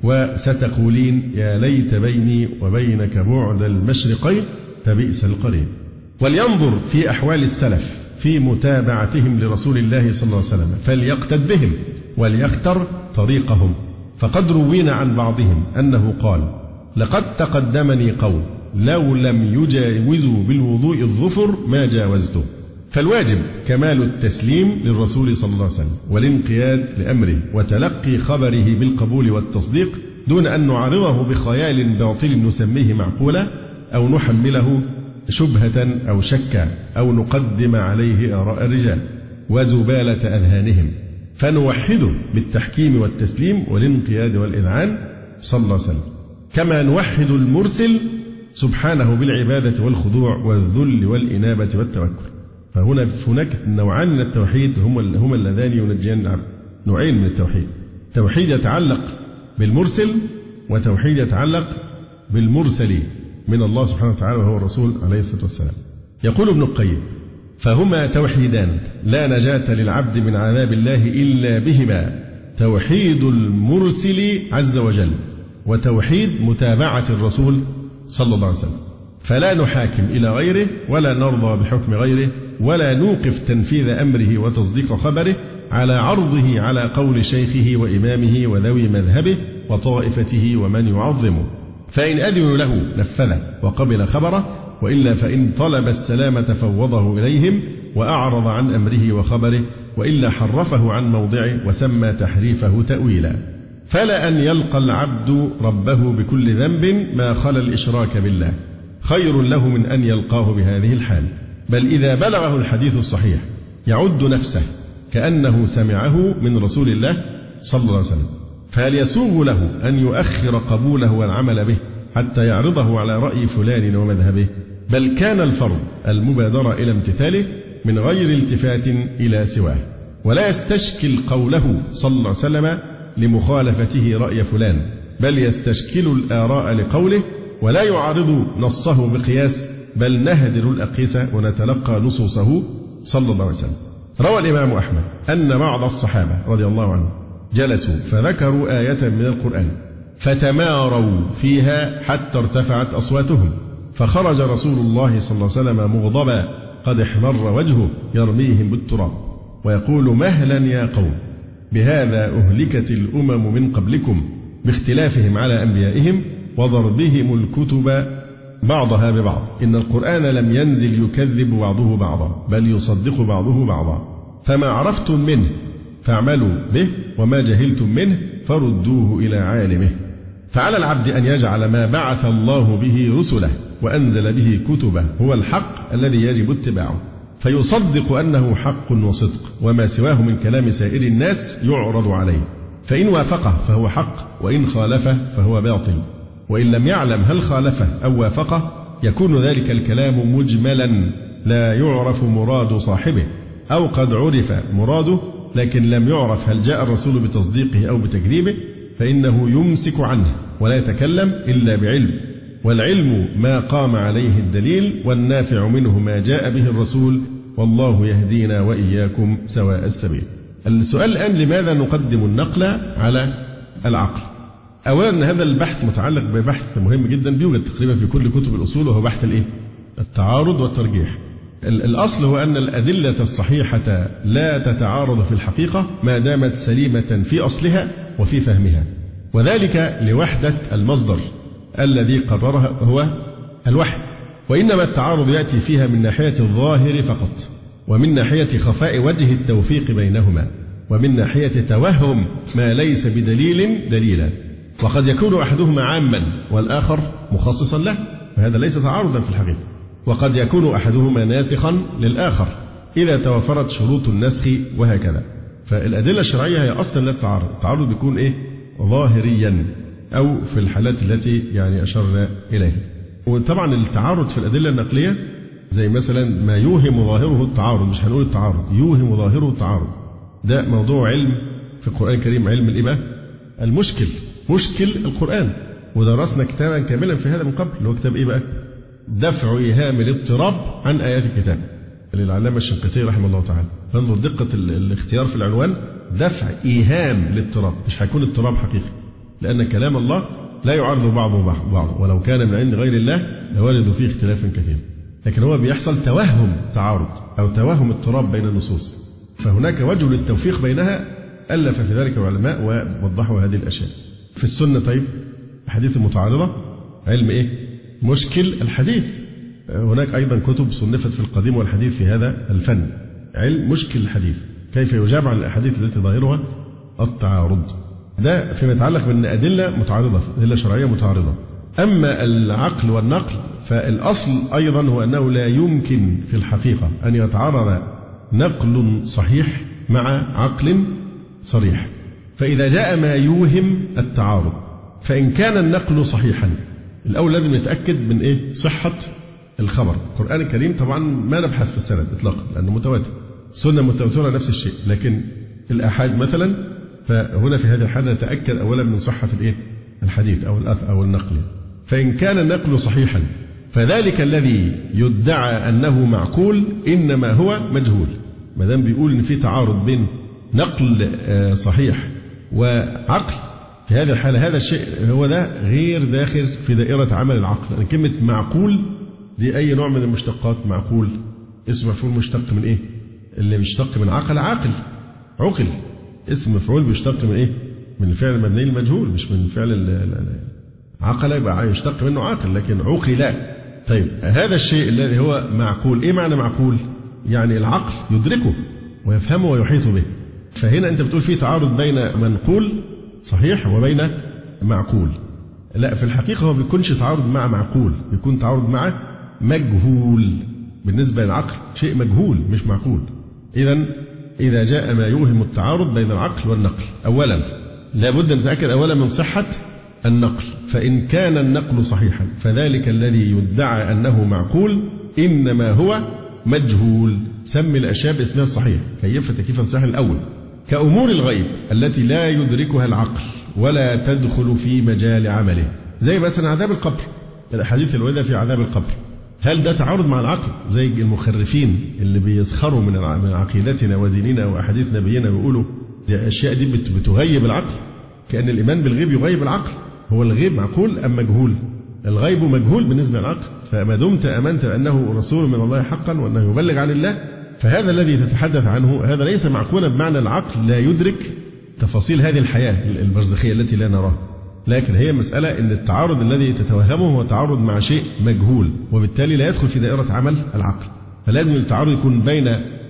وستقولين: يا ليت بيني وبينك بعد المشرقين فبئس القرين. ولينظر في أحوال السلف في متابعتهم لرسول الله صلى الله عليه وسلم، فليقتد بهم وليختر طريقهم. فقد روينا عن بعضهم أنه قال: لقد تقدمني قوم لو لم يجاوزوا بالوضوء الظفر ما جاوزته. فالواجب كمال التسليم للرسول صلى الله عليه وسلم والانقياد لأمره وتلقي خبره بالقبول والتصديق، دون أن نعارضه بخيال باطل نسميه معقولا، أو نحمله شبهة أو شكا، أو نقدم عليه آراء الرجال وزبالة أذهانهم، فنوحده بالتحكيم والتسليم والانقياد والإذعان صلى الله عليه وسلم، كما نوحد المرسل سبحانه بالعبادة والخضوع والذل والإنابة والتوكل. فهناك نوعان من التوحيد هما اللذان ينجيان العبد. نوعين من التوحيد: توحيد يتعلق بالمرسل، وتوحيد يتعلق بالمرسل من الله سبحانه وتعالى وهو الرسول عليه الصلاة والسلام. يقول ابن القيم: فهما توحيدان لا نجاة للعبد من عذاب الله إلا بهما: توحيد المرسل عز وجل، وتوحيد متابعة الرسول صلى الله عليه وسلم. فلا نحاكم إلى غيره، ولا نرضى بحكم غيره، ولا نوقف تنفيذ أمره وتصديق خبره على عرضه على قول شيخه وإمامه وذوي مذهبه وطائفته ومن يعظمه. فإن أذنوا له نفذه وقبل خبره، وإلا فإن طلب السلامة فوضه إليهم وأعرض عن أمره وخبره، وإلا حرفه عن موضعه وسمى تحريفه تأويلا. فلا أن يلقى العبد ربه بكل ذنب ما خلا الإشراك بالله خير له من أن يلقاه بهذه الحال. بل إذا بلغه الحديث الصحيح يعد نفسه كأنه سمعه من رسول الله صلى الله عليه وسلم، فهل يسوغ له أن يؤخر قبوله والعمل به حتى يعرضه على رأي فلان ومذهبه؟ بل كان الفرض المبادرة إلى امتثاله من غير التفات إلى سواه، ولا يستشكل قوله صلى الله عليه وسلم لمخالفته رأي فلان، بل يستشكل الآراء لقوله، ولا يعارض نصه بقياس، بل نهدر الأقيسة ونتلقى نصوصه صلى الله عليه وسلم. روى الإمام أحمد أن بعض الصحابة رضي الله عنهم جلسوا فذكروا آية من القرآن فتماروا فيها حتى ارتفعت أصواتهم، فخرج رسول الله صلى الله عليه وسلم مغضبا قد احمر وجهه يرميهم بالتراب ويقول: مهلا يا قوم، بهذا أهلكت الأمم من قبلكم باختلافهم على أنبيائهم وضربهم الكتب بعضها ببعض، إن القرآن لم ينزل يكذب بعضه بعضا بل يصدق بعضه بعضا، فما عرفتم منه فاعملوا به، وما جهلتم منه فردوه إلى عالمه. فعلى العبد أن يجعل ما بعث الله به رسله وأنزل به كتبه هو الحق الذي يجب اتباعه، فيصدق أنه حق وصدق، وما سواه من كلام سائر الناس يعرض عليه، فإن وافقه فهو حق، وإن خالفه فهو باطل. وإن لم يعلم هل خالفه أو وافقه يكون ذلك الكلام مجملا لا يعرف مراد صاحبه، أو قد عرف مراده لكن لم يعرف هل جاء الرسول بتصديقه أو بتكذيبه، فإنه يمسك عنه ولا يتكلم إلا بعلم، والعلم ما قام عليه الدليل، والنافع منه ما جاء به الرسول، والله يهدينا وإياكم سواء السبيل. السؤال الآن: لماذا نقدم النقل على العقل؟ أولا هذا البحث متعلق ببحث مهم جدا بيوجد تقريبا في كل كتب الأصول، وهو بحث التعارض والترجيح. الأصل هو أن الأدلة الصحيحة لا تتعارض في الحقيقة ما دامت سليمة في أصلها وفي فهمها، وذلك لوحدة المصدر الذي قررها هو الوحي، وإنما التعارض يأتي فيها من ناحية الظاهر فقط، ومن ناحية خفاء وجه التوفيق بينهما، ومن ناحية توهم ما ليس بدليل دليلا، وقد يكون أحدهما عاما والآخر مخصصا له، فهذا ليس تعارضا في الحقيقة. وقد يكون أحدهما ناسخا للآخر إذا توفرت شروط النسخ، وهكذا. فالأدلة الشرعية هي أصلا لا تتعارض، التعارض بيكون ظاهريا، أو في الحالات التي أشرنا إليها. وطبعا التعارض في الأدلة النقلية زي مثلا ما يوهم ظاهره التعارض، مش هنقول التعارض، يوهم ظاهره التعارض، ده موضوع علم في القرآن الكريم، علم الإيه؟ المشكل، مشكل القرآن. ودرسنا كتابا كاملا في هذا من قبل، اللي هو كتاب إيه بقى؟ دفع إيهام الاضطراب عن آيات الكتاب للعلامة الشنقيطي رحمه الله تعالى. فانظر دقة الاختيار في العنوان، دفع إيهام الاضطراب، مش هيكون اضطراب حقيقي، لأن كلام الله لا يعارض بعضه بعض، ولو كان من عند غير الله لوجدوا فيه اختلافا كثيرا. لكن هو بيحصل توهم تعارض أو توهم اضطراب بين النصوص، فهناك وجه للتوفيق بينها ألف في ذلك العلماء ووضحوا هذه الأشياء. في السنة طيب الحديث المتعارضة، علم إيه؟ مشكل الحديث. هناك أيضا كتب صنفت في القديم والحديث في هذا الفن، علم مشكل الحديث، كيف يجاب عن الأحاديث التي ظاهرها التعارض. ده فيما يتعلق بأن أدلة متعارضة، أدلة شرعية متعارضة. أما العقل والنقل فالأصل أيضا هو أنه لا يمكن في الحقيقة أن يتعارض نقل صحيح مع عقل صريح. فإذا جاء ما يوهم التعارض، فإن كان النقل صحيحا، الأول لازم يتأكد من إيه؟ صحة الخبر. القرآن الكريم طبعا ما نبحث في السند إطلاقا لأنه متواتر، السنة متواترة نفس الشيء، لكن الآحاد مثلا فهنا في هذه الحالة نتأكد أولا من صحة الإيه؟ الحديث أو الأثر أو النقل. فإن كان النقل صحيحا فذلك الذي يدعى أنه معقول إنما هو مجهول. ما دام بيقول إن في تعارض بين نقل صحيح وعقل، في هذه الحالة هذا الشيء هو ده غير داخل في دائرة عمل العقل. يعني كلمة معقول دي أي نوع من المشتقات، معقول اسم مفعول مشتق من إيه؟ اللي بيشتق من عقل، عاقل، عقل. اسم مفعول بيشتق من إيه؟ من الفعل المبني المجهول، مش من فعل عقل يبقى يشتق منه عاقل، لكن عقل. طيب هذا الشيء الذي هو معقول، إيه معنى معقول؟ يعني العقل يدركه ويفهمه ويحيط به. فهنا أنت بتقول فيه تعارض بين منقول صحيح وبين معقول. لا، في الحقيقة هو بيكونش تعارض مع معقول، بيكون تعارض مع مجهول. بالنسبة للعقل شيء مجهول مش معقول. إذا جاء ما يوهم التعارض بين العقل والنقل، أولا لابد أن نتأكد أولا من صحة النقل. فإن كان النقل صحيحا فذلك الذي يدعى أنه معقول إنما هو مجهول. سمي الأشياء باسمها الصحيح، كيف تكييفا صحيحا الأول، كأمور الغيب التي لا يدركها العقل ولا تدخل في مجال عمله، زي مثلا عذاب القبر، الأحاديث الواردة في عذاب القبر. هل ده تعارض مع العقل؟ زي المخرفين اللي بيسخروا من عقيدتنا وديننا وأحاديث نبينا ويقولوا دي الأشياء دي بتغيب العقل، كأن الإيمان بالغيب يغيب العقل. هو الغيب معقول أم مجهول؟ الغيب مجهول بالنسبة للعقل. فما دمت أمنت أنه رسول من الله حقا وأنه يبلغ عن الله، فهذا الذي تتحدث عنه هذا ليس معقولا بمعنى العقل لا يدرك تفاصيل هذه الحياة البرزخية التي لا نراها، لكن هي مسألة أن التعارض الذي تتوهمه هو تعارض مع شيء مجهول، وبالتالي لا يدخل في دائرة عمل العقل. فلازم التعارض يكون بين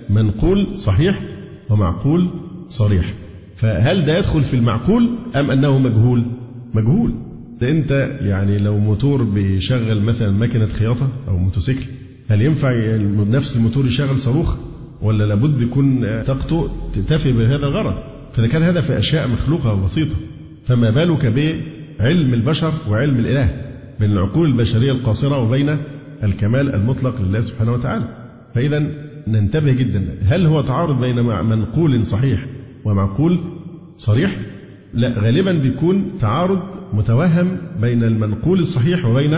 منقول صحيح ومعقول صريح. فهل ده يدخل في المعقول أم أنه مجهول؟ مجهول. ده أنت يعني لو موتور بيشغل مثلا ماكينة خياطة أو موتوسيكل، هل ينفع نفس الموتور يشغل صاروخ؟ ولا لابد يكون طاقته تتفي بهذا الغرض؟ فإذا كان هذا في أشياء مخلوقة وبسيطة، فما بالك بعلم البشر وعلم الإله، بين العقول البشرية القاصرة وبين الكمال المطلق لله سبحانه وتعالى. فإذا ننتبه جدا، هل هو تعارض بين منقول صحيح ومعقول صريح؟ لا، غالبا بيكون تعارض متوهم بين المنقول الصحيح وبين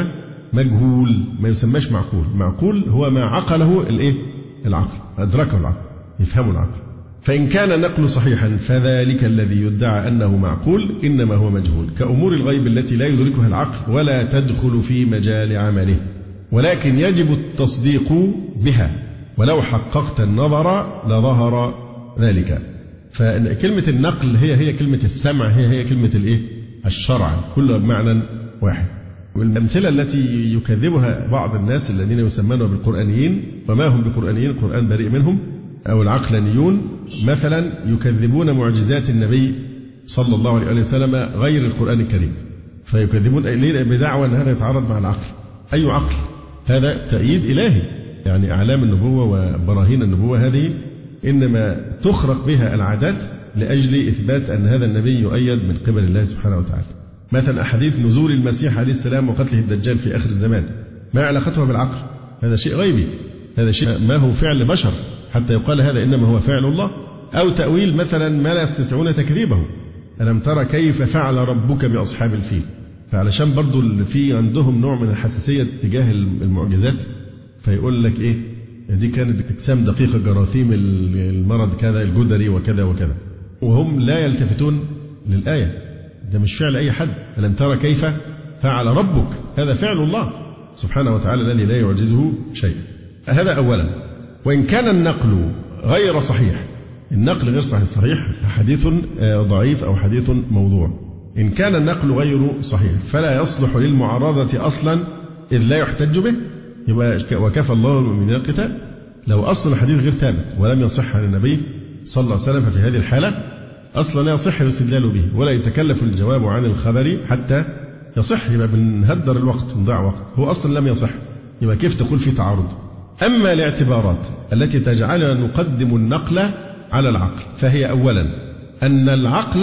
مجهول ما يسمىش معقول. معقول هو ما عقله العقل، أدركه العقل، يفهمه العقل. فإن كان النقل صحيحا فذلك الذي يدعى أنه معقول إنما هو مجهول، كأمور الغيب التي لا يدركها العقل ولا تدخل في مجال عمله، ولكن يجب التصديق بها، ولو حققت النظر لظهر ذلك. فكلمة النقل هي كلمة السمع، هي كلمة الشرع، كلها بمعنى واحد. والأمثلة التي يكذبها بعض الناس الذين يسمون بالقرآنيين وما هم بقرآنيين، القرآن بريء منهم، أو العقلانيون مثلا، يكذبون معجزات النبي صلى الله عليه وسلم غير القرآن الكريم، فيكذبون بدعوى أن هذا يتعارض مع العقل. أي عقل؟ هذا تأييد إلهي، يعني أعلام النبوة وبراهين النبوة هذه إنما تخرق بها العادات لأجل إثبات أن هذا النبي يؤيد من قبل الله سبحانه وتعالى. مثلا أحاديث نزول المسيح عليه السلام وقتله الدجال في آخر الزمان، ما علاقتها بالعقل؟ هذا شيء غيبي، هذا شيء ما هو فعل بشر حتى يقال هذا إنما هو فعل الله. أو تأويل مثلا ما لا يستطيعون تكذيبه، ألم ترى كيف فعل ربك بأصحاب الفيل. فعلشان برضو اللي في عندهم نوع من الحساسية تجاه المعجزات، فيقول لك إيه دي كانت أجسام دقيقة جراثيم المرض كذا الجدري وكذا وكذا، وهم لا يلتفتون للآية. ده مش فعل أي حد. ألم ترى كيف فعل ربك، هذا فعل الله سبحانه وتعالى الذي لا يعجزه شيء. هذا أولا. وإن كان النقل غير صحيح، النقل غير صحيح حديث ضعيف أو حديث موضوع. إن كان النقل غير صحيح فلا يصلح للمعارضة أصلا إذ لا يحتج به، يبقى وكفى الله المؤمنين القتال. لو أصل الحديث غير ثابت ولم يصح عن النبي صلى الله عليه وسلم، ففي هذه الحالة أصلا لا يصح الاستدلال به ولا يتكلف الجواب عن الخبر حتى يصح، يبقى بنهدر الوقت ونضيع وقت، هو أصلا لم يصح، يبقى كيف تقول في تعارض؟ أما الاعتبارات التي تجعلنا نقدم النقل على العقل فهي أولا أن العقل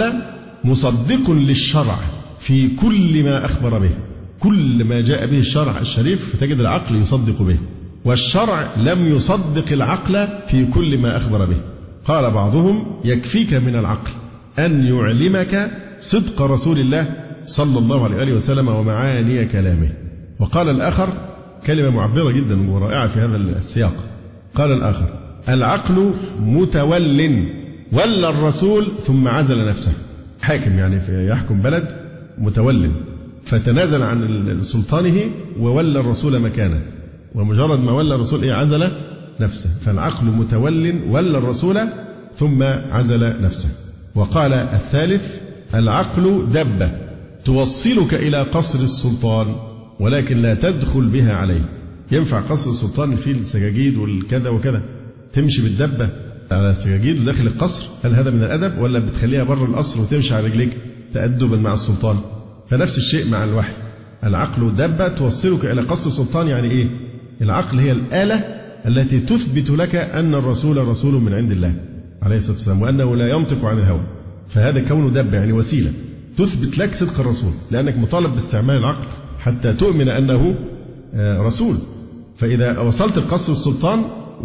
مصدق للشرع في كل ما أخبر به، كل ما جاء به الشرع الشريف فتجد العقل يصدق به، والشرع لم يصدق العقل في كل ما أخبر به. قال بعضهم يكفيك من العقل أن يعلمك صدق رسول الله صلى الله عليه وسلم ومعاني كلامه. وقال الآخر كلمة معبرة جدا ورائعة في هذا السياق، قال الآخر العقل متول ولى الرسول ثم عزل نفسه. حاكم يعني يحكم بلد متول، فتنازل عن سلطانه وولى الرسول مكانه، ومجرد ما ولى الرسول عزل نفسه، فالعقل متول ولى الرسول ثم عزل نفسه. وقال الثالث العقل دبة توصلك إلى قصر السلطان ولكن لا تدخل بها عليه. ينفع قصر السلطان فيه السجاجيد والكذا وكذا، تمشي بالدبة على السجاجيد وداخل القصر؟ هل هذا من الأدب ولا بتخليها بره القصر وتمشي على رجليك تأدبا مع السلطان؟ فنفس الشيء مع الوحي، العقل دبة توصلك إلى قصر السلطان. يعني إيه؟ العقل هي الآلة التي تثبت لك أن الرسول رسول من عند الله عليه الصلاة والسلام وأنه لا ينطق عن الهوى، فهذا كونه دبة يعني وسيلة تثبت لك صدق الرسول، لأنك مطالب باستعمال العقل حتى تؤمن أنه رسول. فإذا وصلت القصر السلطان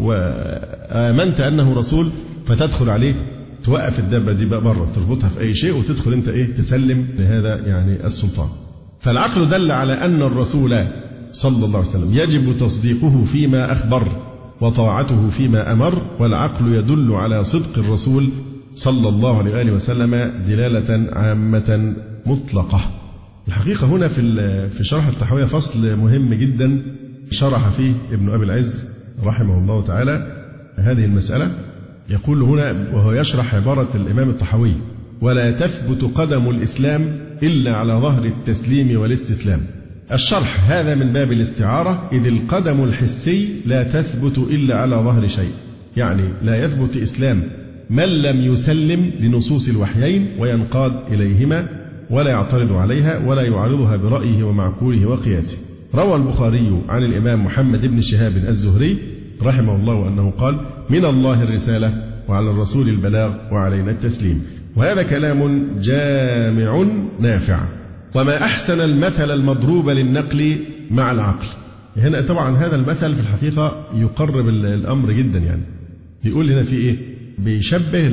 وآمنت أنه رسول فتدخل عليه، توقف الدابة دي بقى بره، تربطها في أي شيء وتدخل أنت تسلم لهذا يعني السلطان. فالعقل دل على أن الرسول صلى الله عليه وسلم يجب تصديقه فيما أخبر وطاعته فيما أمر، والعقل يدل على صدق الرسول صلى الله عليه وسلم دلالة عامة مطلقة. الحقيقة هنا في شرح التحوية فصل مهم جدا شرح فيه ابن أبي العز رحمه الله تعالى هذه المسألة. يقول هنا وهو يشرح عبارة الإمام الطحاوي: ولا تثبت قدم الإسلام إلا على ظهر التسليم والاستسلام. الشرح هذا من باب الاستعارة، إذ القدم الحسي لا تثبت إلا على ظهر شيء، يعني لا يثبت إسلام من لم يسلم لنصوص الوحيين وينقاد إليهما ولا يعترض عليها ولا يعارضها برأيه ومعقوله وقياسه. روى البخاري عن الإمام محمد بن شهاب الزهري رحمه الله أنه قال: من الله الرسالة وعلى الرسول البلاغ وعلينا التسليم. وهذا كلام جامع نافع. وما أحسن المثل المضروب للنقل مع العقل. هنا طبعا هذا المثل في الحقيقة يقرب الأمر جدا، يعني بيقول هنا في إيه؟ بيشبه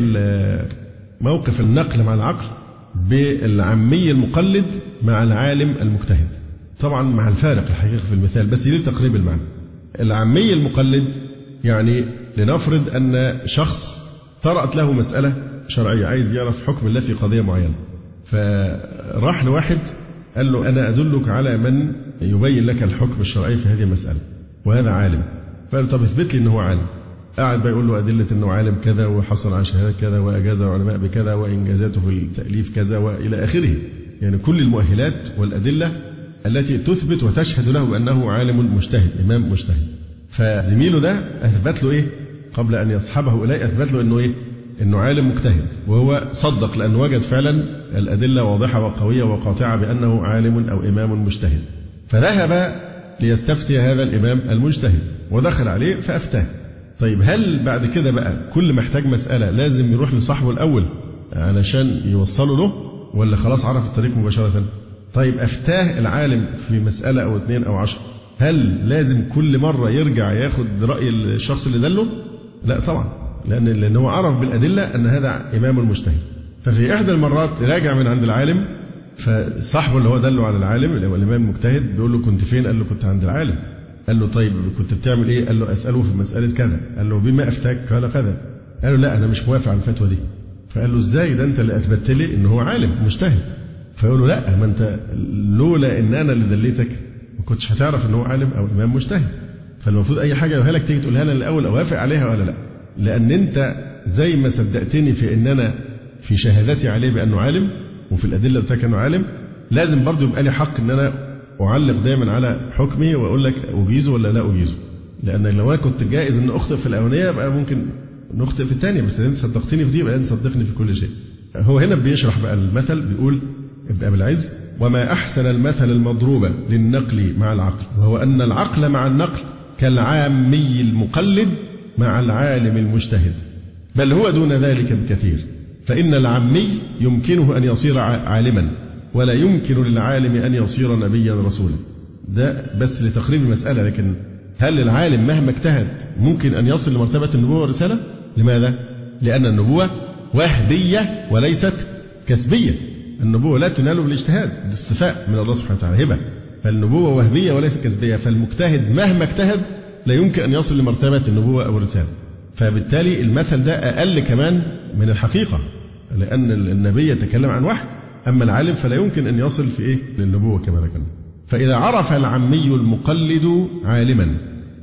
موقف النقل مع العقل بالعامي المقلد مع العالم المجتهد، طبعا مع الفارق الحقيقة في المثال بس لتقريب المعنى. العامي المقلد يعني لنفرض أن شخص طرأت له مسألة شرعية عايز يعرف حكم الله في قضية معينة، فراح لواحد قال له أنا أدلك على من يبين لك الحكم الشرعي في هذه المسألة، وهذا عالم. فقال طب اثبت لي أنه عالم. قاعد بيقول له أدلة أنه عالم كذا وحصل على شهادات كذا وأجاز العلماء بكذا وإنجازاته في التأليف كذا وإلى آخره، يعني كل المؤهلات والأدلة التي تثبت وتشهد له بأنه عالم مجتهد إمام مجتهد. فزميله ده أثبت له إيه؟ قبل أن يصحبه إليه أثبت له أنه إيه؟ أنه عالم مجتهد، وهو صدق لأنه وجد فعلا الأدلة واضحة وقوية وقاطعة بأنه عالم أو إمام مجتهد. فذهب ليستفتي هذا الإمام المجتهد ودخل عليه فأفتاه. طيب هل بعد كده بقى كل ما احتاج مسألة لازم يروح لصاحبه الأول علشان يوصله له، ولا خلاص عرف الطريق مباشرة؟ طيب أفتاه العالم في مسألة أو 2 أو 10، هل لازم كل مرة يرجع ياخد رأي الشخص اللي دله؟ لا طبعا، لأن هو عرف بالأدلة أن هذا إمام المجتهد. ففي إحدى المرات راجع من عند العالم، فصاحبه اللي هو دله على العالم اللي هو الإمام المجتهد بيقول له كنت فين؟ قال له كنت عند العالم. قال له طيب كنت بتعمل إيه؟ قال له أسأله في مسألة كذا. قال له بما أفتاك؟ قال كذا. قال له لا أنا مش موافق على الفتوى دي. فقال له إزاي؟ ده أنت اللي أثبتت لي إن هو عالم مجتهد. فيقول له لا، ما أنت لولا إن أنا اللي دليتك ما كنتش هتعرف إن هو عالم أو إمام مجتهد. فالمفروض أي حاجة يقولها لك تيجي تقولها لي الأول أوافق عليها ولا لا، لأن أنت زي ما صدقتني في إن أنا في شهادتي عليه بأنه عالم وفي الأدلة بتاعك أنه عالم، لازم برضه يبقى لي حق إن أنا أعلق دايما على حكمي وأقول لك أجيزه ولا لا أجيزه. لأن لو أنا كنت جائز إن أخطئ في الأولانية يبقى ممكن نخطئ في الثانية، بس أنت صدقتني في دي يبقى أنت صدقني في كل شيء. هو هنا بيشرح بقى المثل، بيقول ابن أبي العز: وما أحسن المثل المضروب للنقل مع العقل، وهو أن العقل مع النقل كالعامي المقلد مع العالم المجتهد، بل هو دون ذلك بكثير. فإن العامي يمكنه أن يصير عالما، ولا يمكن للعالم أن يصير نبيا رسولا. ده بس لتقريب المسألة. لكن هل العالم مهما اجتهد ممكن أن يصل لمرتبة النبوة والرسالة؟ لماذا؟ لأن النبوة وهبية وليست كسبية. النبوة لا تنال بالاجتهاد، بالاصطفاء من الله سبحانه وتعالى، هبة. فالنبوة وهبية وليست كسبية، فالمجتهد مهما اجتهد لا يمكن أن يصل لمرتبة النبوة أو الرسالة. فبالتالي المثل ده أقل كمان من الحقيقة، لأن النبي يتكلم عن وحي، أما العالم فلا يمكن أن يصل في للنبوة كما ذكرنا. فإذا عرف العمي المقلد عالما،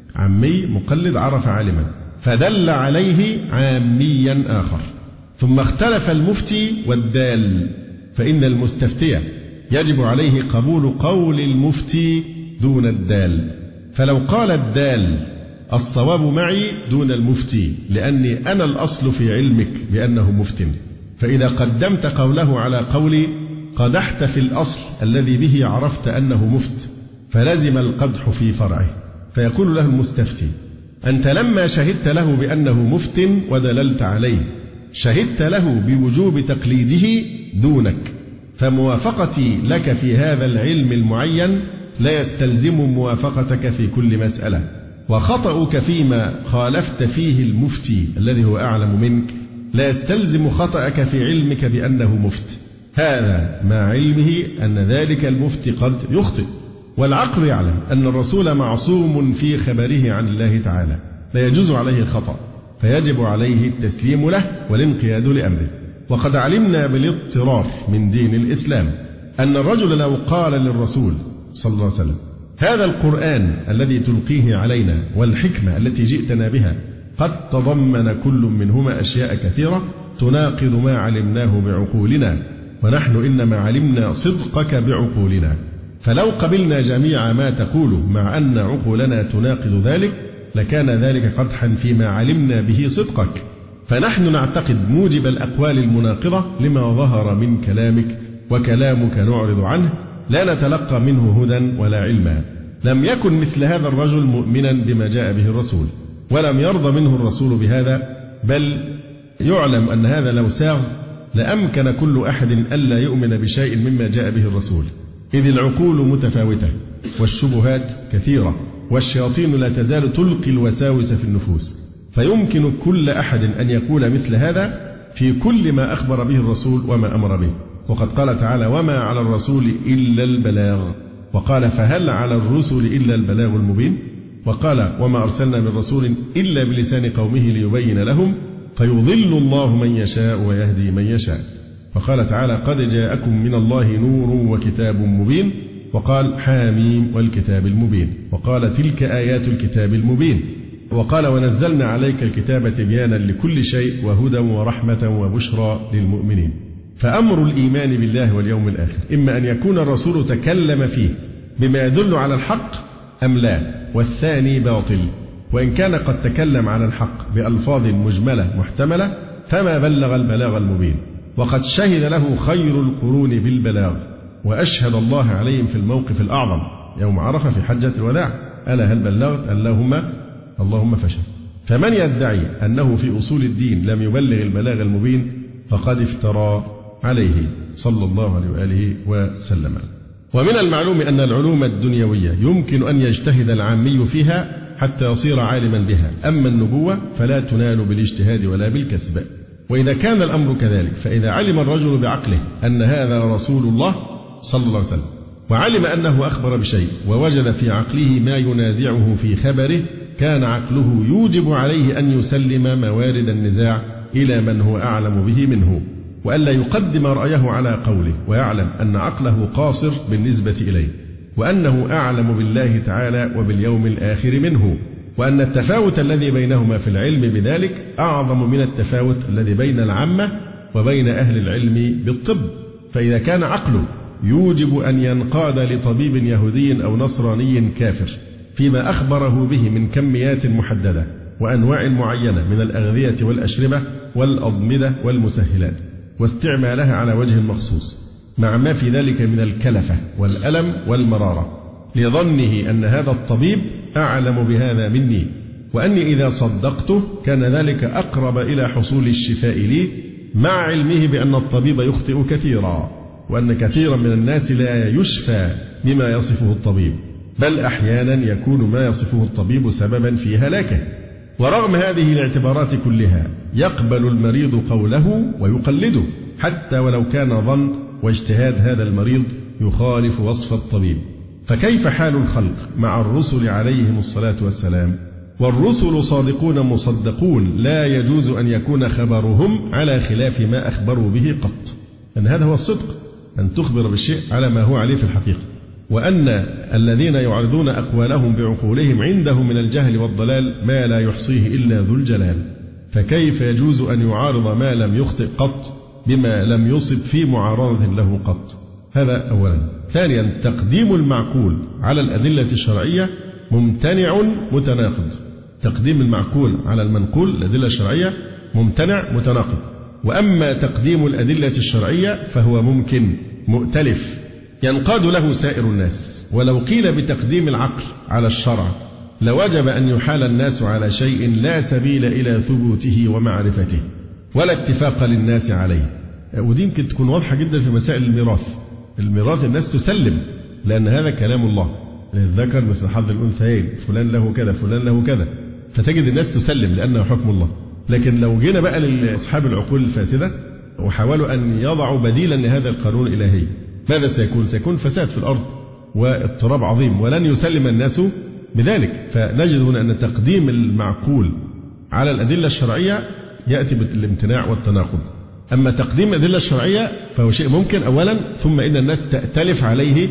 عمي مقلد عرف عالما فدل عليه عاميا آخر، ثم اختلف المفتي والدال، فإن المستفتي يجب عليه قبول قول المفتي دون الدال. فلو قال الدال الصواب معي دون المفتي لأني أنا الأصل في علمك بأنه مفتن، فإذا قدمت قوله على قولي قدحت في الأصل الذي به عرفت أنه مفت، فلزم القدح في فرعه. فيقول له المستفتي: أنت لما شهدت له بأنه مفتن ودللت عليه شهدت له بوجوب تقليده دونك، فموافقتي لك في هذا العلم المعين لا يستلزم موافقتك في كل مسألة، وخطأك فيما خالفت فيه المفتي الذي هو أعلم منك لا يستلزم خطأك في علمك بأنه مفت، هذا مع علمه أن ذلك المفتي قد يخطئ. والعقل يعلم أن الرسول معصوم في خبره عن الله تعالى، لا يجوز عليه الخطأ، فيجب عليه التسليم له والانقياد لأمره. وقد علمنا بالاضطرار من دين الإسلام أن الرجل لو قال للرسول صلى الله عليه وسلم: هذا القرآن الذي تلقيه علينا والحكمة التي جئتنا بها قد تضمن كل منهما أشياء كثيرة تناقض ما علمناه بعقولنا، ونحن إنما علمنا صدقك بعقولنا، فلو قبلنا جميع ما تقوله مع أن عقولنا تناقض ذلك لكان ذلك قدحا فيما علمنا به صدقك، فنحن نعتقد موجب الأقوال المناقضة لما ظهر من كلامك، وكلامك نعرض عنه لا نتلقى منه هدى ولا علما. لم يكن مثل هذا الرجل مؤمنا بما جاء به الرسول، ولم يرضى منه الرسول بهذا، بل يعلم أن هذا لو ساغ لأمكن كل أحد ألا يؤمن بشيء مما جاء به الرسول، إذ العقول متفاوتة والشبهات كثيرة والشياطين لا تزال تلقي الوساوس في النفوس، فيمكن كل أحد أن يقول مثل هذا في كل ما أخبر به الرسول وما أمر به. وقد قال تعالى: وما على الرسول إلا البلاغ، وقال: فهل على الرسل إلا البلاغ المبين، وقال: وما أرسلنا من رسول إلا بلسان قومه ليبين لهم، فيضل الله من يشاء ويهدي من يشاء. وقال تعالى: قد جاءكم من الله نور وكتاب مبين، وقال: حاميم والكتاب المبين، وقال: تلك آيات الكتاب المبين، وقال: ونزلنا عليك الكتاب تبيانا لكل شيء وهدى ورحمة وبشرى للمؤمنين. فأمر الإيمان بالله واليوم الآخر إما أن يكون الرسول تكلم فيه بما يدل على الحق أم لا، والثاني باطل، وإن كان قد تكلم على الحق بألفاظ مجملة محتملة فما بلغ البلاغ المبين، وقد شهد له خير القرون بالبلاغ، وأشهد الله عليهم في الموقف الأعظم يوم عرفة في حجة الوداع: ألا هل بلغت؟ اللهم فشل. فمن يدعي أنه في أصول الدين لم يبلغ البلاغ المبين فقد افترى عليه صلى الله عليه وآله وسلم. ومن المعلوم أن العلوم الدنيوية يمكن أن يجتهد العامي فيها حتى يصير عالما بها، أما النبوة فلا تنال بالاجتهاد ولا بالكسب. وإذا كان الأمر كذلك، فإذا علم الرجل بعقله أن هذا رسول الله صلى الله عليه وسلم، وعلم أنه أخبر بشيء ووجد في عقله ما ينازعه في خبره، كان عقله يوجب عليه أن يسلم موارد النزاع إلى من هو أعلم به منه، وألا يقدم رأيه على قوله، ويعلم أن عقله قاصر بالنسبة إليه، وأنه أعلم بالله تعالى وباليوم الآخر منه، وأن التفاوت الذي بينهما في العلم بذلك أعظم من التفاوت الذي بين العامة وبين أهل العلم بالطب. فإذا كان عقله يوجب أن ينقاد لطبيب يهودي أو نصراني كافر فيما أخبره به من كميات محددة وأنواع معينة من الأغذية والأشربة والأضمدة والمسهلات، واستعمالها على وجه مخصوص مع ما في ذلك من الكلفة والألم والمرارة، لظنه أن هذا الطبيب أعلم بهذا مني، وأني إذا صدقته كان ذلك أقرب إلى حصول الشفاء لي، مع علمه بأن الطبيب يخطئ كثيرا، وأن كثيرا من الناس لا يشفى بما يصفه الطبيب، بل أحيانا يكون ما يصفه الطبيب سببا في هلاكه. ورغم هذه الاعتبارات كلها يقبل المريض قوله ويقلده، حتى ولو كان ظن واجتهاد هذا المريض يخالف وصف الطبيب. فكيف حال الخلق مع الرسل عليهم الصلاة والسلام؟ والرسل صادقون مصدقون، لا يجوز أن يكون خبرهم على خلاف ما أخبروا به قط، أن هذا هو الصدق، أن تخبر بالشيء على ما هو عليه في الحقيقة، وأن الذين يعرضون أقوالهم بعقولهم عندهم من الجهل والضلال ما لا يحصيه إلا ذو الجلال، فكيف يجوز أن يعارض ما لم يخطئ قط بما لم يصب في معارضة له قط؟ هذا أولا. ثانيا، تقديم المعقول على الأدلة الشرعية ممتنع متناقض. تقديم المعقول على المنقول الأدلة الشرعية ممتنع متناقض، وأما تقديم الأدلة الشرعية فهو ممكن مؤتلف ينقاد له سائر الناس. ولو قيل بتقديم العقل على الشرع لوجب أن يحال الناس على شيء لا سبيل إلى ثبوته ومعرفته ولا اتفاق للناس عليه. ودي يمكن تكون واضحة جدا في مسائل الميراث. الميراث الناس تسلم لأن هذا كلام الله، للذكر مثل حظ الأنثيين، فلان له كذا فلان له كذا، فتجد الناس تسلم لأنه حكم الله. لكن لو جينا بقى لأصحاب العقول الفاسدة وحاولوا أن يضعوا بديلا لهذا القانون الإلهي، ماذا سيكون؟ سيكون فساد في الأرض واضطراب عظيم، ولن يسلم الناس بذلك. فنجد هنا أن تقديم المعقول على الأدلة الشرعية يأتي بالامتناع والتناقض. أما تقديم الأدلة الشرعية فهو شيء ممكن أولا، ثم إن الناس تأتلف عليه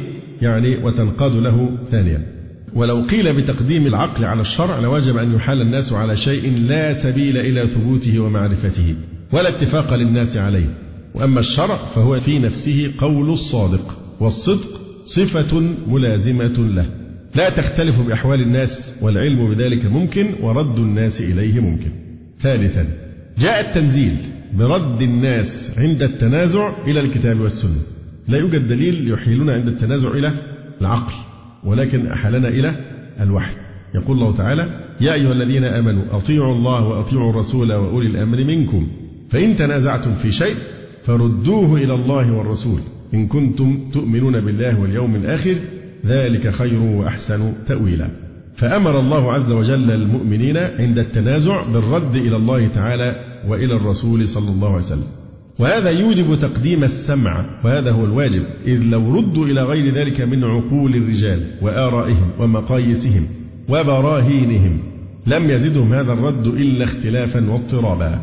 وتنقاد له ثانيا. ولو قيل بتقديم العقل على الشرع لوجب أن يحال الناس على شيء لا سبيل إلى ثبوته ومعرفته ولا اتفاق للناس عليه. وأما الشرع فهو في نفسه قول الصادق، والصدق صفة ملازمة له لا تختلف بأحوال الناس، والعلم بذلك ممكن ورد الناس إليه ممكن. ثالثا، جاء التنزيل برد الناس عند التنازع إلى الكتاب والسنة. لا يوجد دليل يحيلنا عند التنازع إلى العقل، ولكن أحالنا إلى الوحي. يقول الله تعالى: يا أيها الذين آمنوا أطيعوا الله وأطيعوا الرسول وأولي الأمر منكم، فإن تنازعتم في شيء فردوه إلى الله والرسول إن كنتم تؤمنون بالله واليوم الآخر، ذلك خير وأحسن تأويلا. فأمر الله عز وجل المؤمنين عند التنازع بالرد إلى الله تعالى وإلى الرسول صلى الله عليه وسلم، وهذا يوجب تقديم السمع، وهذا هو الواجب، إذ لو ردوا إلى غير ذلك من عقول الرجال وآرائهم ومقاييسهم وبراهينهم لم يزدهم هذا الرد إلا اختلافا واضطرابا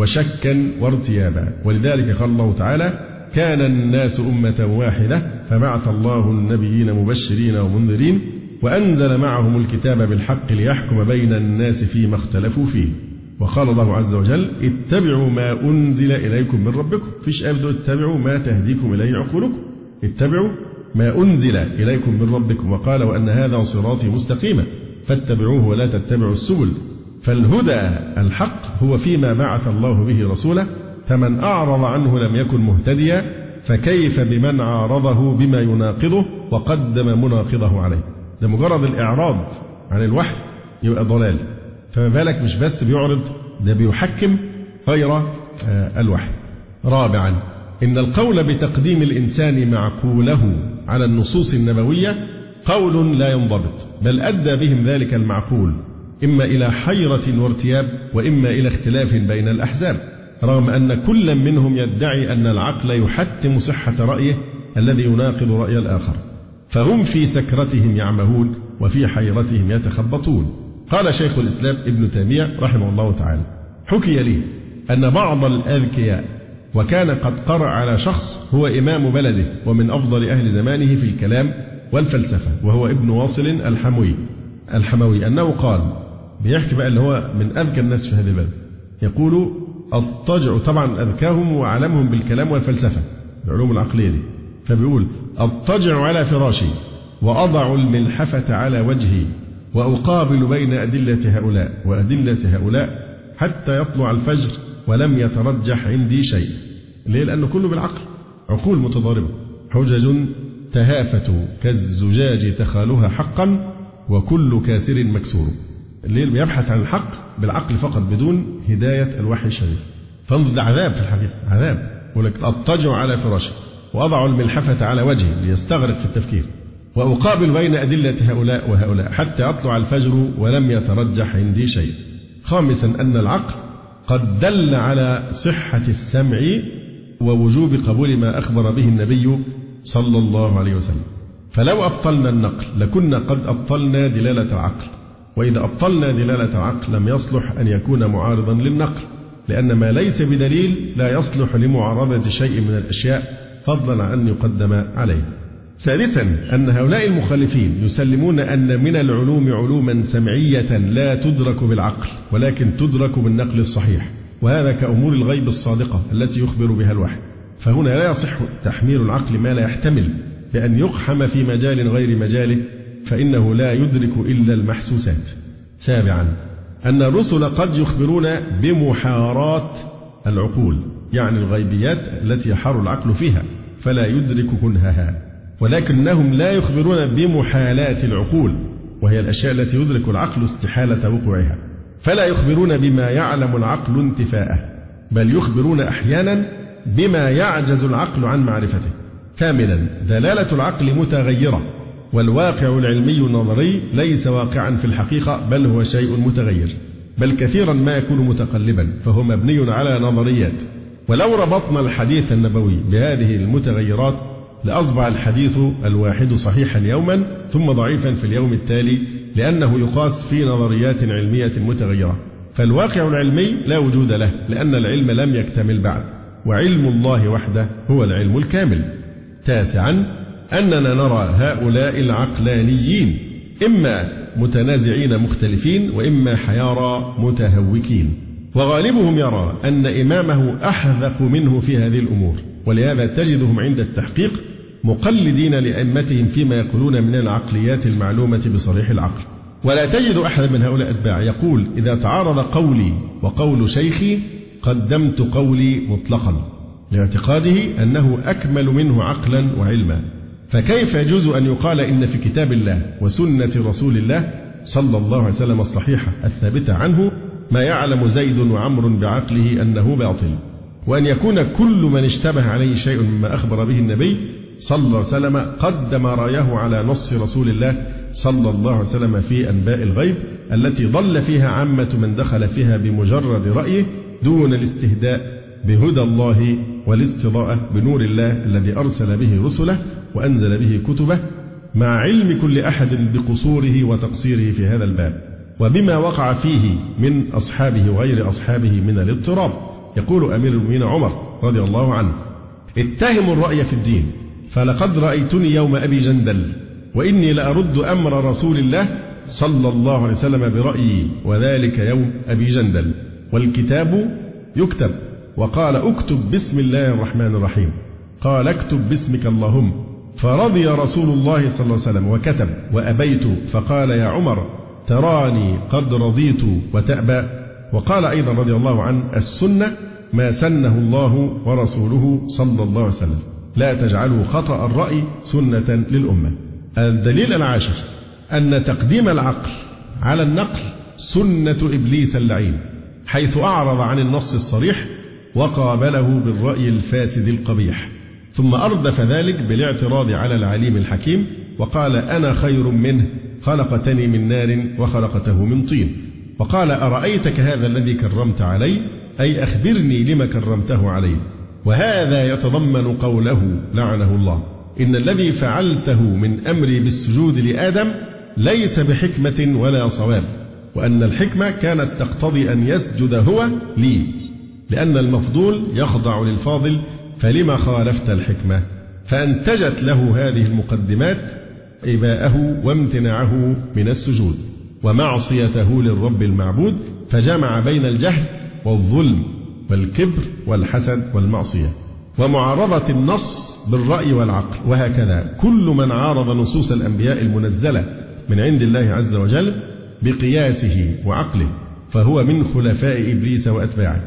وشكا وارتيابا. ولذلك قال الله تعالى: كان الناس أمة واحدة فبعث الله النبيين مبشرين ومنذرين وأنزل معهم الكتاب بالحق ليحكم بين الناس فيما اختلفوا فيه. وقال الله عز وجل: اتبعوا ما أنزل إليكم من ربكم. فيش آية بتقول اتبعوا ما تهديكم إليه عقولكم، اتبعوا ما أنزل إليكم من ربكم. وقال: وأن هذا صراطي مستقيما فاتبعوه ولا تتبعوا السبل. فالهدى الحق هو فيما بعث الله به رسوله، فمن أعرض عنه لم يكن مهتديا، فكيف بمن عارضه بما يناقضه وقدم مناقضه عليه؟ ده مجرد الإعراض عن الوحي يبقى ضلال، فما بالك مش بس بيعرض، ده بيحكم غير الوحي. رابعا، إن القول بتقديم الإنسان معقوله على النصوص النبوية قول لا ينضبط، بل أدى بهم ذلك المعقول إما إلى حيرة وارتياب، وإما إلى اختلاف بين الأحزاب، رغم أن كل منهم يدعي أن العقل يحتم صحة رأيه الذي يناقض رأي الآخر، فهم في سكرتهم يعمهون وفي حيرتهم يتخبطون. قال شيخ الإسلام ابن تيمية رحمه الله تعالى: حكي لي أن بعض الأذكياء وكان قد قرأ على شخص هو إمام بلده ومن أفضل أهل زمانه في الكلام والفلسفة، وهو ابن واصل الحموي أنه قال، بيحكي بقى اللي هو من أذكى الناس في هذه البلد، يقول: أضطجع، طبعا أذكاهم وعلمهم بالكلام والفلسفة العلوم العقلية دي، فبيقول: أضطجع على فراشي وأضع الملحفة على وجهي وأقابل بين أدلة هؤلاء وأدلة هؤلاء حتى يطلع الفجر ولم يترجح عندي شيء. ليه؟ لأنه كله بالعقل، عقول متضاربة، حجج تهافت كالزجاج تخالها حقا وكل كاسر مكسور. الليل بيبحث عن الحق بالعقل فقط بدون هداية الوحي الشريف. فانظر، ده عذاب في الحقيقة، عذاب. ولك أضطجع على فراشي وأضع الملحفة على وجهي ليستغرق في التفكير وأقابل بين أدلة هؤلاء وهؤلاء حتى يطلع الفجر ولم يترجح عندي شيء. خامسا، أن العقل قد دل على صحة السمع ووجوب قبول ما أخبر به النبي صلى الله عليه وسلم، فلو أبطلنا النقل لكنا قد أبطلنا دلالة العقل، وإذا أبطلنا دلالة العقل لم يصلح أن يكون معارضا للنقل، لأن ما ليس بدليل لا يصلح لمعارضة شيء من الأشياء فضلا عن أن يقدم عليه. سادسا، أن هؤلاء المخالفين يسلمون أن من العلوم علوما سمعية لا تدرك بالعقل ولكن تدرك بالنقل الصحيح، وهذا كأمور الغيب الصادقة التي يخبر بها الوحي، فهنا لا يصح تحميل العقل ما لا يحتمل بأن يقحم في مجال غير مجاله، فإنه لا يدرك إلا المحسوسات. سابعا، أن الرسل قد يخبرون بمحارات العقول، يعني الغيبيات التي يحار العقل فيها فلا يدرك كنهها، ولكنهم لا يخبرون بمحالات العقول، وهي الأشياء التي يدرك العقل استحالة وقوعها، فلا يخبرون بما يعلم العقل انتفاءه، بل يخبرون أحيانا بما يعجز العقل عن معرفته. ثامنا، دلالة العقل متغيرة، والواقع العلمي النظري ليس واقعا في الحقيقة بل هو شيء متغير، بل كثيرا ما يكون متقلبا، فهو مبني على نظريات. ولو ربطنا الحديث النبوي بهذه المتغيرات لأصبح الحديث الواحد صحيحا يوما ثم ضعيفا في اليوم التالي، لأنه يقاس في نظريات علمية متغيرة، فالواقع العلمي لا وجود له لأن العلم لم يكتمل بعد، وعلم الله وحده هو العلم الكامل. تاسعا، أننا نرى هؤلاء العقلانيين إما متنازعين مختلفين وإما حيارى متهوكين، وغالبهم يرى أن إمامه أحذق منه في هذه الأمور، ولهذا تجدهم عند التحقيق مقلدين لأئمتهم فيما يقولون من العقليات المعلومة بصريح العقل. ولا تجد أحد من هؤلاء الأتباع يقول: إذا تعارض قولي وقول شيخي قدمت قولي مطلقا، لاعتقاده أنه أكمل منه عقلا وعلما. فكيف يجوز أن يقال إن في كتاب الله وسنة رسول الله صلى الله عليه وسلم الصحيحة الثابتة عنه ما يعلم زيد وعمر بعقله أنه باطل، وأن يكون كل من اشتبه عليه شيء مما أخبر به النبي صلى الله عليه وسلم قدم رايه على نص رسول الله صلى الله عليه وسلم في أنباء الغيب التي ضل فيها عامة من دخل فيها بمجرد رأيه دون الاستهداء بهدى الله والاستضاءة بنور الله الذي أرسل به رسله وأنزل به كتبه، مع علم كل أحد بقصوره وتقصيره في هذا الباب وبما وقع فيه من أصحابه وغير أصحابه من الاضطراب. يقول أمير المؤمنين عمر رضي الله عنه: اتهموا الرأي في الدين، فلقد رأيتني يوم أبي جندل وإني لأرد أمر رسول الله صلى الله عليه وسلم برأيي، وذلك يوم أبي جندل، والكتاب يكتب، وقال اكتب بسم الله الرحمن الرحيم، قال اكتب باسمك اللهم، فرضي رسول الله صلى الله عليه وسلم وكتب، وأبيت فقال يا عمر تراني قد رضيت وتأبى. وقال أيضا رضي الله عنه: السنة ما سنه الله ورسوله صلى الله عليه وسلم، لا تجعلوا خطأ الرأي سنة للأمة. الدليل العاشر أن تقديم العقل على النقل سنة إبليس اللعين، حيث أعرض عن النص الصريح وقابله بالرأي الفاسد القبيح، ثم أردف ذلك بالاعتراض على العليم الحكيم وقال: أنا خير منه، خلقتني من نار وخلقته من طين. وقال: أرأيتك هذا الذي كرمت علي، أي أخبرني لما كرمته علي. وهذا يتضمن قوله لعنه الله: إن الذي فعلته من أمري بالسجود لآدم ليس بحكمة ولا صواب، وأن الحكمة كانت تقتضي أن يسجد هو لي، لأن المفضول يخضع للفاضل، فلما خالفت الحكمة؟ فأنتجت له هذه المقدمات إباءه وامتناعه من السجود ومعصيته للرب المعبود، فجمع بين الجهل والظلم والكبر والحسد والمعصية ومعارضة النص بالرأي والعقل. وهكذا كل من عارض نصوص الأنبياء المنزلة من عند الله عز وجل بقياسه وعقله فهو من خلفاء إبليس وأتباعه.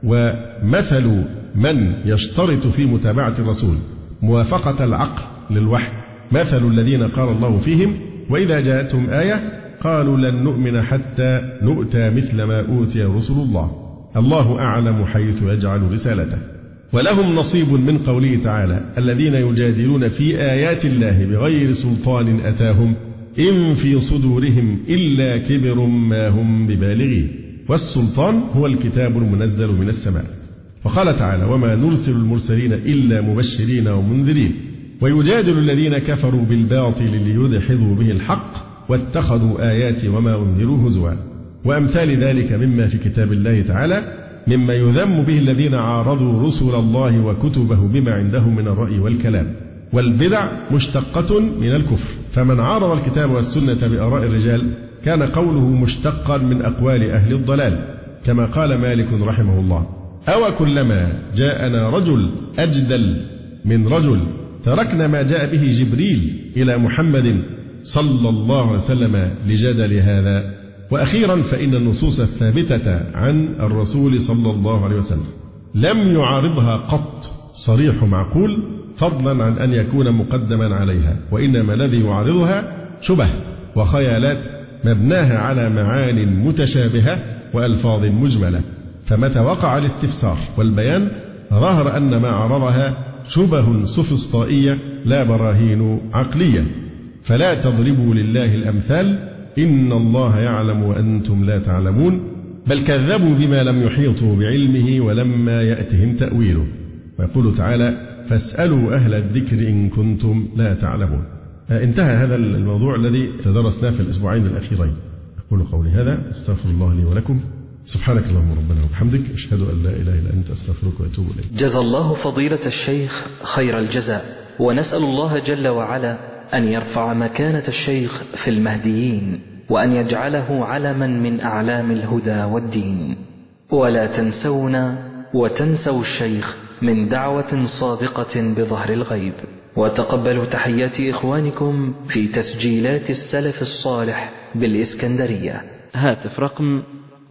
ومثل من يشترط في متابعة الرسول موافقة العقل للوحي مثل الذين قال الله فيهم: وإذا جاءتهم آية قالوا لن نؤمن حتى نؤتى مثل ما أوتي رسل الله، الله أعلم حيث يجعل رسالته. ولهم نصيب من قوله تعالى: الذين يجادلون في آيات الله بغير سلطان أتاهم إن في صدورهم إلا كبر ما هم ببالغيه. والسلطان هو الكتاب المنزل من السماء. وقال تعالى: وما نرسل المرسلين إلا مبشرين ومنذرين ويجادل الذين كفروا بالباطل ليدحضوا به الحق واتخذوا آياتي وما أنذروا هزوا. وأمثال ذلك مما في كتاب الله تعالى مما يذم به الذين عارضوا رسل الله وكتبه بما عندهم من الرأي والكلام. والبدع مشتقة من الكفر، فمن عارض الكتاب والسنة بآراء الرجال كان قوله مشتقا من أقوال أهل الضلال، كما قال مالك رحمه الله: أو كلما جاءنا رجل أجدل من رجل تركنا ما جاء به جبريل إلى محمد صلى الله عليه وسلم لجدل هذا. وأخيرا فإن النصوص الثابتة عن الرسول صلى الله عليه وسلم لم يعارضها قط صريح معقول، فضلا عن أن يكون مقدما عليها، وإنما الذي يعارضها شبه وخيالات مبناها على معان متشابهة وألفاظ مجملة. فمتى وقع الاستفسار والبيان ظهر أن ما عرضها شبه سفسطائية لا براهين عقلية. فلا تضربوا لله الأمثال، إن الله يعلم وأنتم لا تعلمون، بل كذبوا بما لم يحيطوا بعلمه ولما يأتهم تأويله. ويقول تعالى: فاسألوا أهل الذكر إن كنتم لا تعلمون. انتهى هذا الموضوع الذي تدرسناه في الأسبوعين الأخيرين. أقول قولي هذا، استغفر الله لي ولكم، سبحانك اللهم ربنا وبحمدك، أشهد أن لا إله إلا أنت، أستغفرك وأتوب إليك. جزى الله فضيلة الشيخ خير الجزاء، ونسأل الله جل وعلا أن يرفع مكانة الشيخ في المهديين، وأن يجعله علما من أعلام الهدى والدين. ولا تنسونا وتنسوا الشيخ من دعوة صادقة بظهر الغيب. وتقبلوا تحيات إخوانكم في تسجيلات السلف الصالح بالإسكندرية. هاتف رقم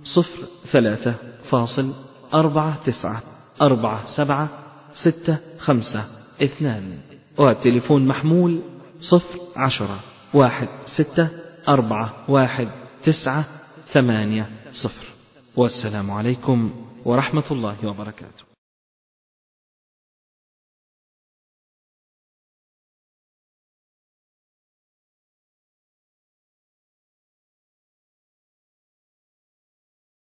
03494765، والتليفون محمول 010-1641-980. والسلام عليكم ورحمة الله وبركاته.